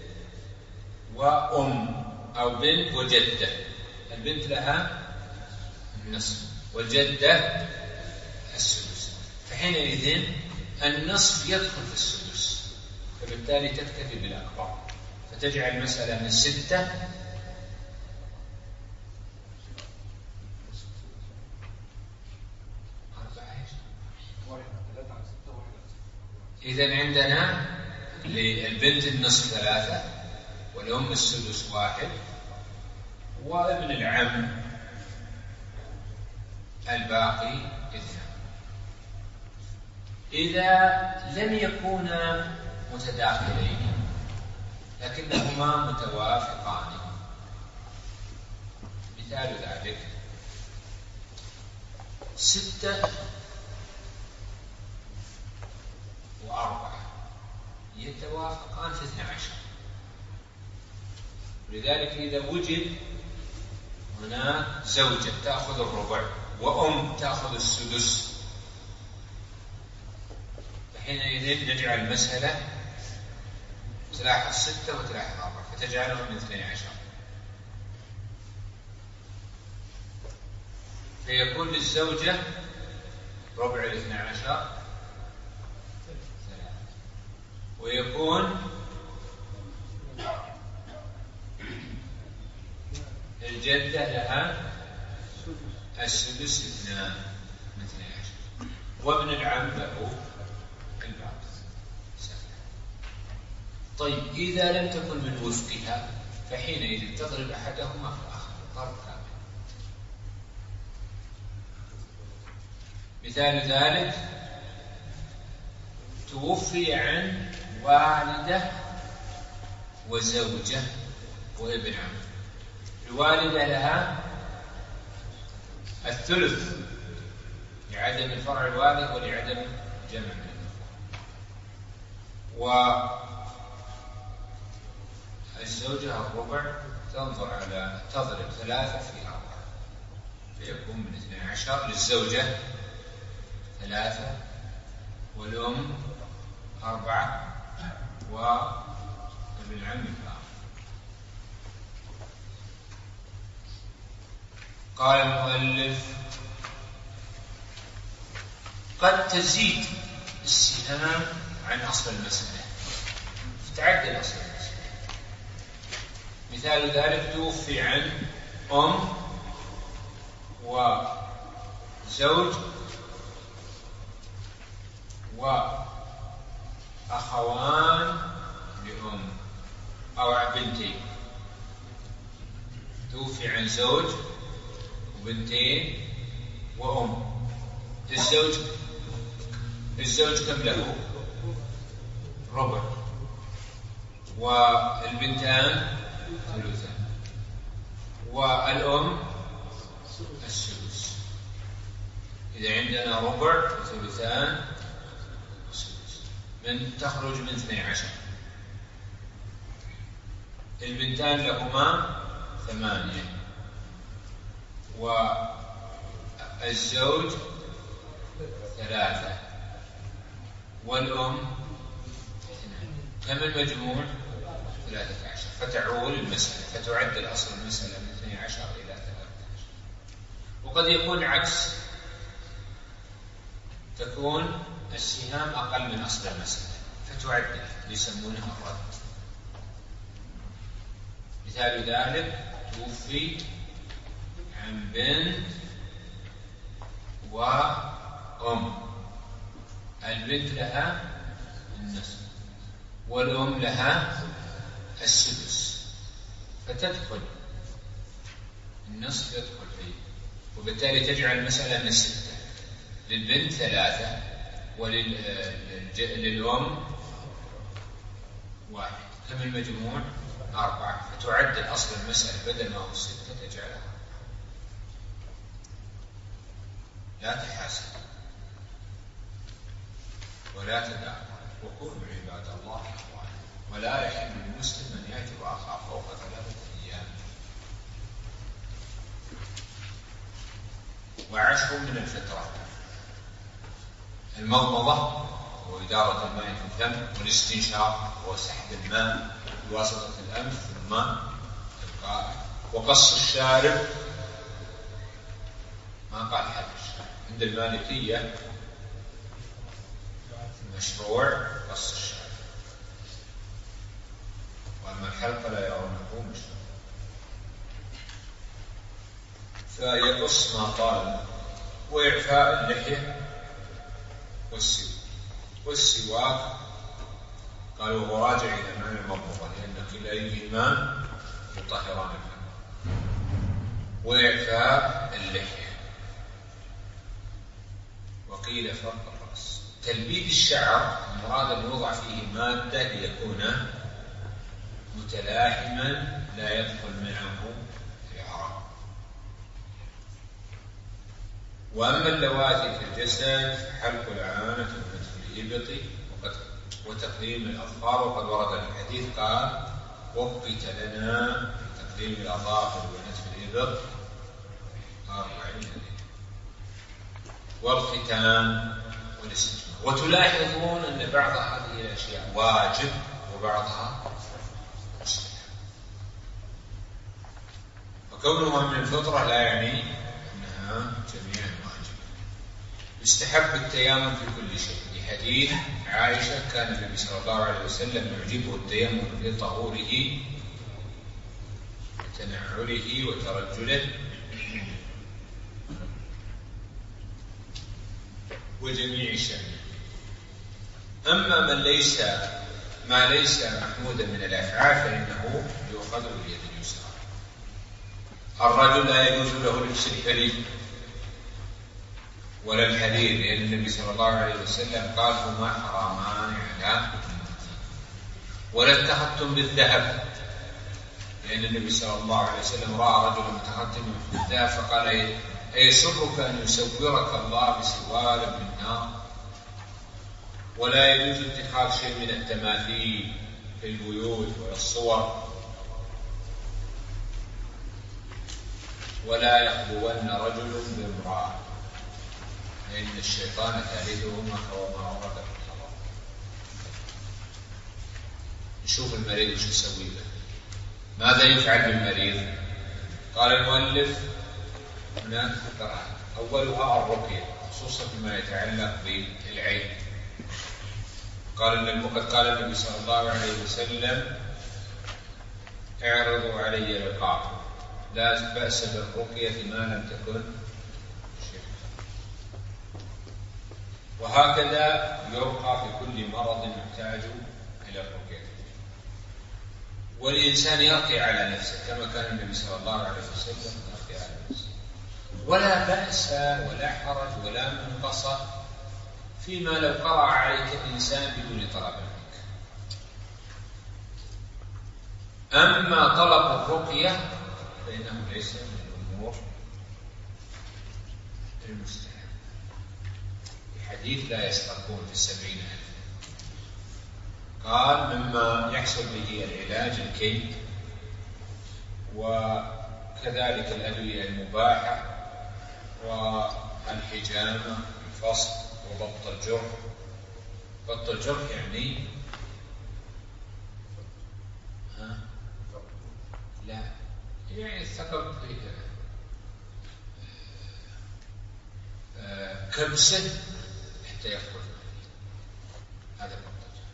وأم أو بنت وجدة. البنت لها النصف والجدة السدس، فحينئذ النصف يدخل في السدس، فبالتالي تكتفي بالأكبر، فتجعل المسألة من ستة إذن عندنا للبنت النصف ثلاثة والأم السدس واحد وابن العم الباقي اثنان. إذا لم يكونا متداخلين لكنهما متوافقان، مثال ذلك ستة وأربعة يتوافقان في اثنى عشر. لذلك إذا وجد هناك زوجة تأخذ الربع وأم تأخذ السدس، فحينئذ نجعل المسألة تلاحظ ستة وتلاحظ أربعة فتجعلهم من اثني عشر، فيكون للزوجة ربع الاثنى عشر ثلاثة، ويكون الجدة لها السدس اثنان من اثني عشر، وابن العم له الباقي. طيب إذا لم تكن من وفقها فحينئذ تضرب أحدهما في الآخر ضرب كامل. مثال ذلك توفي عن والدة وزوجة وابن عم، الوالدة لها الثلث لعدم الفرع الوارث ولعدم جمع. والزوجة الربع تنظر على تضرب ثلاثة في أربعة فيكون من اثنين عشر للزوجة ثلاثة والأم أربعة وابن العم ثلاثة. قال المؤلف قد تزيد السهام عن أصل المسألة فتعدل أصل المسألة. مثال ذلك توفي عن أم وزوج وأخوان لأم أو بنتين. توفي عن زوج وبنتين وأم. الزوج الزوج كم له؟ ربع والبنتان ثلثان والأم السدس. إذا عندنا ربع وثلثان وسدس من تخرج من اثني عشر. البنتان لهما ثمانية والزوج ثلاثة والأم اثنان. كم المجموع؟ ثلاثة عشر. فتعول المسألة فتعدل أصل المسألة من اثني عشر إلى ثلاثة عشر. وقد يكون عكس تكون السهام أقل من أصل المسألة فتعدل يسمونها الرد. مثال ذلك توفي عن بنت وأم. البنت لها النصف والأم لها السدس فتدخل النصف يدخل فيه وبالتالي تجعل المسألة من ستة. للبنت ثلاثة وللأم واحد. كم المجموع؟ أربعة. فتعدل أصل المسألة بدل ما هو ستة تجعلها. لا تحاسب ولا تدابر وكونوا عباد الله إخوانا ولا يحل للمسلم أن يهجر أخاه فوق ثلاثة أيام. وعشر من الفطرة المضمضة وإدارة الماء في الفم والاستنشاق وسحب الماء بواسطة الأنف ثم القاء وقص الشارب. ما قال حلق الشارب. عند المالكية مشروع قص الشارب وأما الحلق لا يرونه مشروع. فيقص ما طال وإعفاء اللحية والسواك. والسواك قالوا هو راجع إلى معنى المضمضة لأن كليهما يطهران الفم. وإعفاء اللحية. وقيل فرق الرأس. تلبيد الشعر المراد أن يوضع فيه مادة ليكون متلاحما لا يدخل معه في عرق. وأما اللواتي في الجسد فحلق العانة ونتف الإبط وتقليم الأظفار. وقد ورد في الحديث قال وقت لنا تقليم الأظافر ونتف الإبط أربعين ليلة. والختان والاستجمار. وتلاحظون أن بعض هذه الأشياء واجب وبعضها مستحب. وكونها من الفطرة لا يعني أنها جميعا واجب. يستحب التيامن في كل شيء لحديث عائشة كان النبي صلى الله عليه وسلم يعجبه التيمم في طهوره وتنعله وترجله وجميع شأنه. أما من ليس ما ليس محمودا من الأفعال فإنه يؤخذ باليد اليسرى. الرجل لا يجوز له لبس الحلي ولا الحرير لأن النبي صلى الله عليه وسلم قال هما حرامان على أمتي. ولا اتخذتم بالذهب لأن النبي صلى الله عليه وسلم رأى رجلا متختما في الذهب فقال: أيسرك أن يسورك الله بسوار من نار؟ ولا يجوز اتخاذ شيء من التماثيل في البيوت ولا الصور، ولا يخلون رجل بامرأة، لأن الشيطان ثالثهما وما ورد في الخبر. نشوف المريض وش يسوي له. ماذا يفعل بالمريض؟ قال المؤلف: هناك فقرات، أولها الرقية، خصوصا فيما يتعلق بالعين. قال وقد قال النبي صلى الله عليه وسلم: اعرضوا علي رقاكم، لا بأس بالرقية ما لم تكن شركا. وهكذا يرقى في كل مرض يحتاج إلى الرقية، والإنسان يرقي على نفسه كما كان النبي صلى الله عليه وسلم يرقي على نفسه، ولا بأس ولا حرج ولا منقصة فيما لو قرأ عليك الإنسان بدون طلب منك. أما طلب الرقية فإنه ليس من الأمور المستحب. الحديث: لا يسترقون في السبعين ألف. قال: مما يحصل به العلاج الكي، وكذلك الأدوية المباحة، والحجامة، الفصل، وضبط الجرح. ضبط الجرح يعني ها؟ لا، يعني الثقب فيه كبسه حتى يخرج، هذا ضبط الجرح.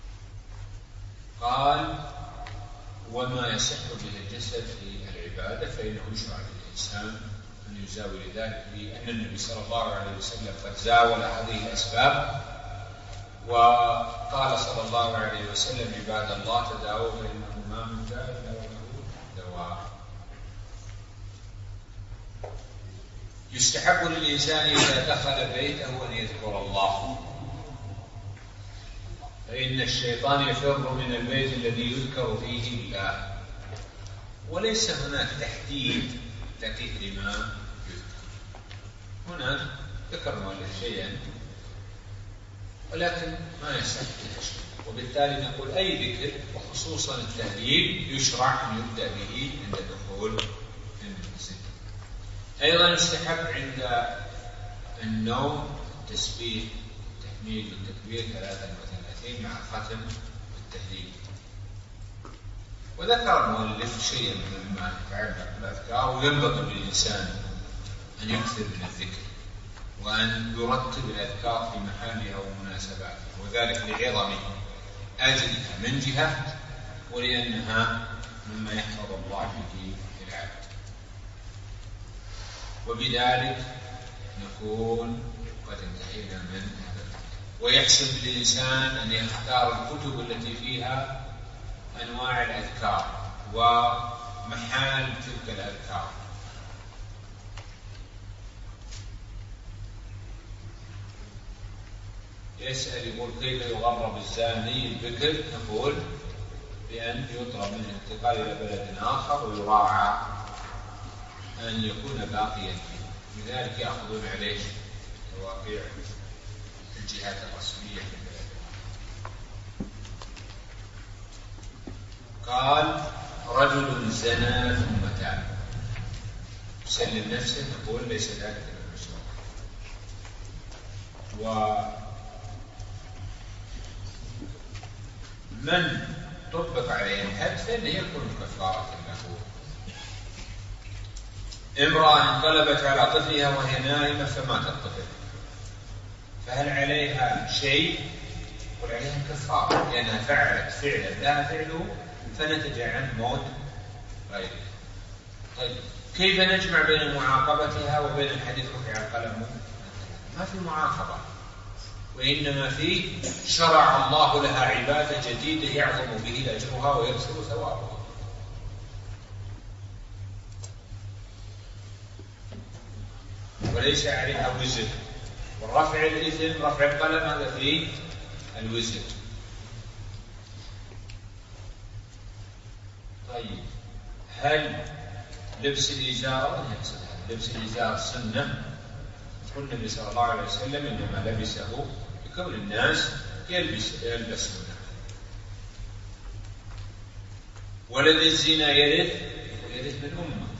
قال: وما يصح به الجسد في العبادة فإنه يشرع للإنسان أن يزاول ذلك، لأن النبي صلى الله عليه وسلم قد زاول هذه الأسباب، وقال صلى الله عليه وسلم: عباد الله تداووا فإنه ما من داء إلا وله دواء. يستحب للإنسان إذا دخل بيته أن يذكر الله، فإن الشيطان يفر من البيت الذي يذكر فيه الله، وليس هناك تحديد دقيق لما يذكر. هنا ذكر المؤلف شيئا ولكن ما يصح التشريع، وبالتالي نقول أي ذكر وخصوصا التهليل يشرع أن يبدأ به عند دخول المنزل. أيضا يستحب عند النوم التسبيح التحميد والتكبير ثلاثا وثلاثين مع ختم التهليل. وذكر المؤلف شيئا مما يتعلق بالأذكار، وينبغي للإنسان أن يكثر من الذكر وأن يرتب الأذكار في محلها ومناسباتها، وذلك لعظم أجلها من جهة، ولأنها مما يحفظ الله به العبد. وبذلك نكون قد انتهينا من هذا الذكر. ويحسن للإنسان أن يختار الكتب التي فيها أنواع الأذكار ومحال تلك الأذكار. يسأل يقول: كيف يغرب الزاني البكر؟ نقول: بأن يطلب منه الانتقال إلى بلد آخر ويراعى أن يكون باقيا فيه، لذلك يأخذون عليه توقيع الجهات الرسمية في البلد. قال: رجل زنى ثم تاب، يسلم نفسه، نقول: ليس ذلك من المشروع. ومن طبق عليه الحد فإنه يكون كفارة له. امرأة انقلبت على طفلها وهي نائمة فمات الطفل، فهل عليها شيء؟ يقول عليها كفارة، لأنها فعلت فعلا لا فعله فنتج عنه موت غيره. طيب كيف نجمع بين معاقبتها وبين الحديث رفع القلم؟ ما في معاقبة، وإنما فيه شرع الله لها عبادة جديدة يعظم به أجرها ويكسر ثوابها. وليس عليها وزر، والرفع الإثم رفع القلم هذا فيه الوزر. طيب هل لبس الإزار لبس الإزار سنة؟ يقول النبي صلى الله عليه وسلم إنما لبسه لكون الناس يلبس يلبسونه. ولد الزنا يرث يرث من أمه،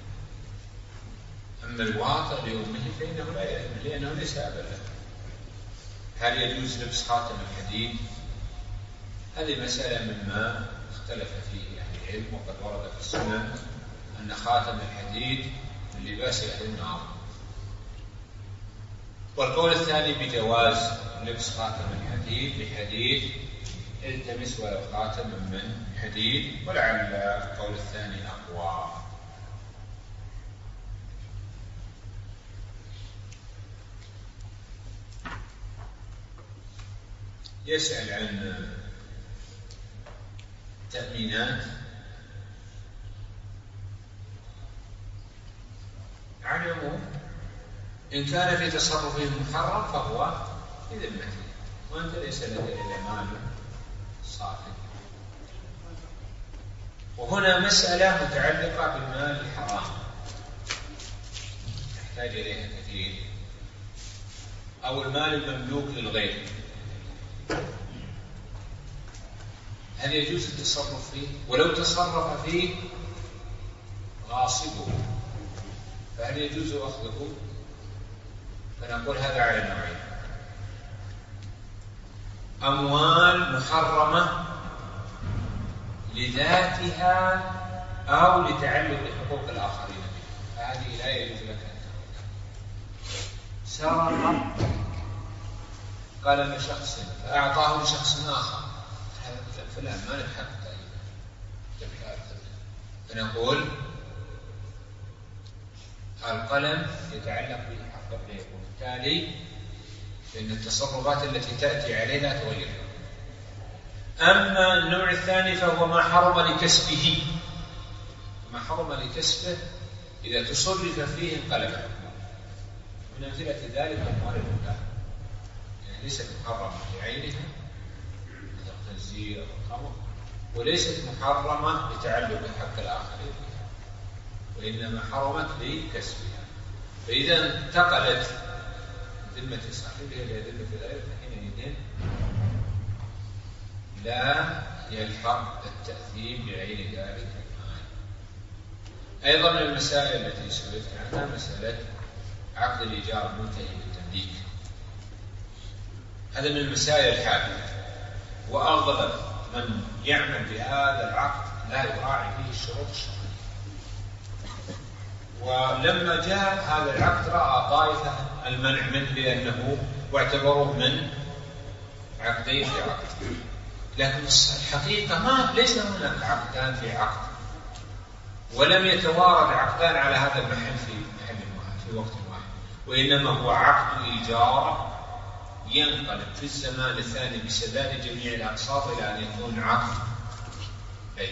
أما الواطئ لأمه فإنه لا يرث لأنه ليس أبا له. هل يجوز لبس خاتم الحديد؟ هذه مسألة مما اختلف فيه أهل العلم، وقد ورد في السنة أن خاتم الحديد من لباس أهل النار. والقول الثاني بجواز لبس خاتم الحديد لحديث التمس ولو خاتما من حديد، ولعل القول الثاني أقوى. يسأل عن تأمينات. عن العموم إن كان في تصرفه محرم فهو في ذمته، وأنت ليس لك إلا مال صافي. وهنا مسألة متعلقة بالمال الحرام يحتاج إليها كثير، أو المال المملوك للغير، هل يجوز التصرف فيه؟ ولو تصرف فيه غاصبه فهل يجوز أخذه؟ فنقول هذا على نوعين: أموال محرمة لذاتها أو لتعلق حقوق الآخرين بها، فهذه لا يجوز لك أن تأخذها. سرق قلم شخص فأعطاه لشخص آخر، فلان ما لك حق تأخذه. فنقول القلم يتعلق به حق الغير، وبالتالي فإن التصرفات التي تأتي عليه لا تغيرها. أما النوع الثاني فهو ما حرم لكسبه. ما حرم لكسبه إذا تصرف فيه انقلب حكمه. من أمثلة ذلك أموال الربا، يعني ليست محرمة لعينها مثل الخنزير أو الخمر، وليست محرمة لتعلق حق الآخرين، وإنما حرمت لكسبها. فإذا انتقلت ذمة صاحبها إلى ذمة غيره فحينئذ لا يلحق التأثيم بعين ذلك المال. أيضا من المسائل التي سئلت عنها مسألة عقد الإيجار المنتهي بالتمليك. هذا من المسائل الحادثة، وأغلب من يعمل بهذا العقد لا يراعي فيه الشروط الشرعية. ولما جاء هذا العقد رأى طائفة المنع منه لأنه واعتبروه من عقدين في عقد، لكن الحقيقة ما ليس هناك عقدان في عقد، ولم يتوارد عقدان على هذا المحل في محل واحد في وقت واحد، وإنما هو عقد إيجار ينقلب في الزمان الثاني بسداد جميع الأقساط إلى أن يكون عقد بيع.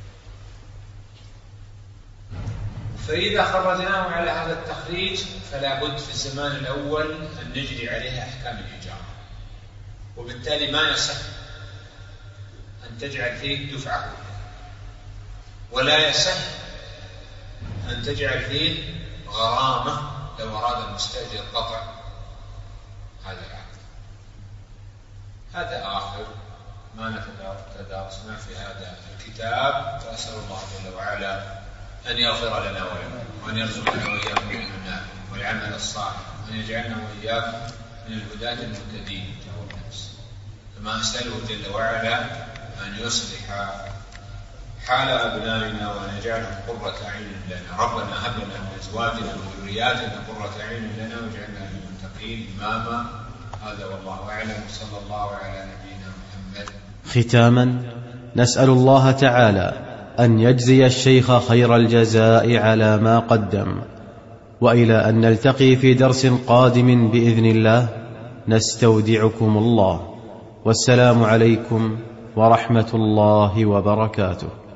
فإذا خرجناه على هذا التخريج فلا بد في الزمان الأول أن نجري عليه أحكام الإيجار، وبالتالي ما يصح أن تجعل فيه دفعة، ولا يصح أن تجعل فيه غرامة لو أراد المستأجر قطع هذا العقد. هذا آخر ما تدارسنا في هذا الكتاب، وأسأل الله جل وعلا أن يغفر لنا ولكم، وأن يرزقنا وإياكم من النار والعمل الصالح، وأن يجعلنا وإياكم من الهداة المهتدين. كما أسأله جل وعلا أن يصلح حال أبنائنا وأن يجعلهم قرة أعين لنا. ربنا هب لنا من أزواجنا وذرياتنا قرة أعين لنا واجعلنا للمتقين إماما. هذا والله أعلم، وصلى الله على نبينا محمد. ختاما نسأل الله تعالى أن يجزي الشيخ خير الجزاء على ما قدم، وإلى أن نلتقي في درس قادم بإذن الله نستودعكم الله، والسلام عليكم ورحمة الله وبركاته.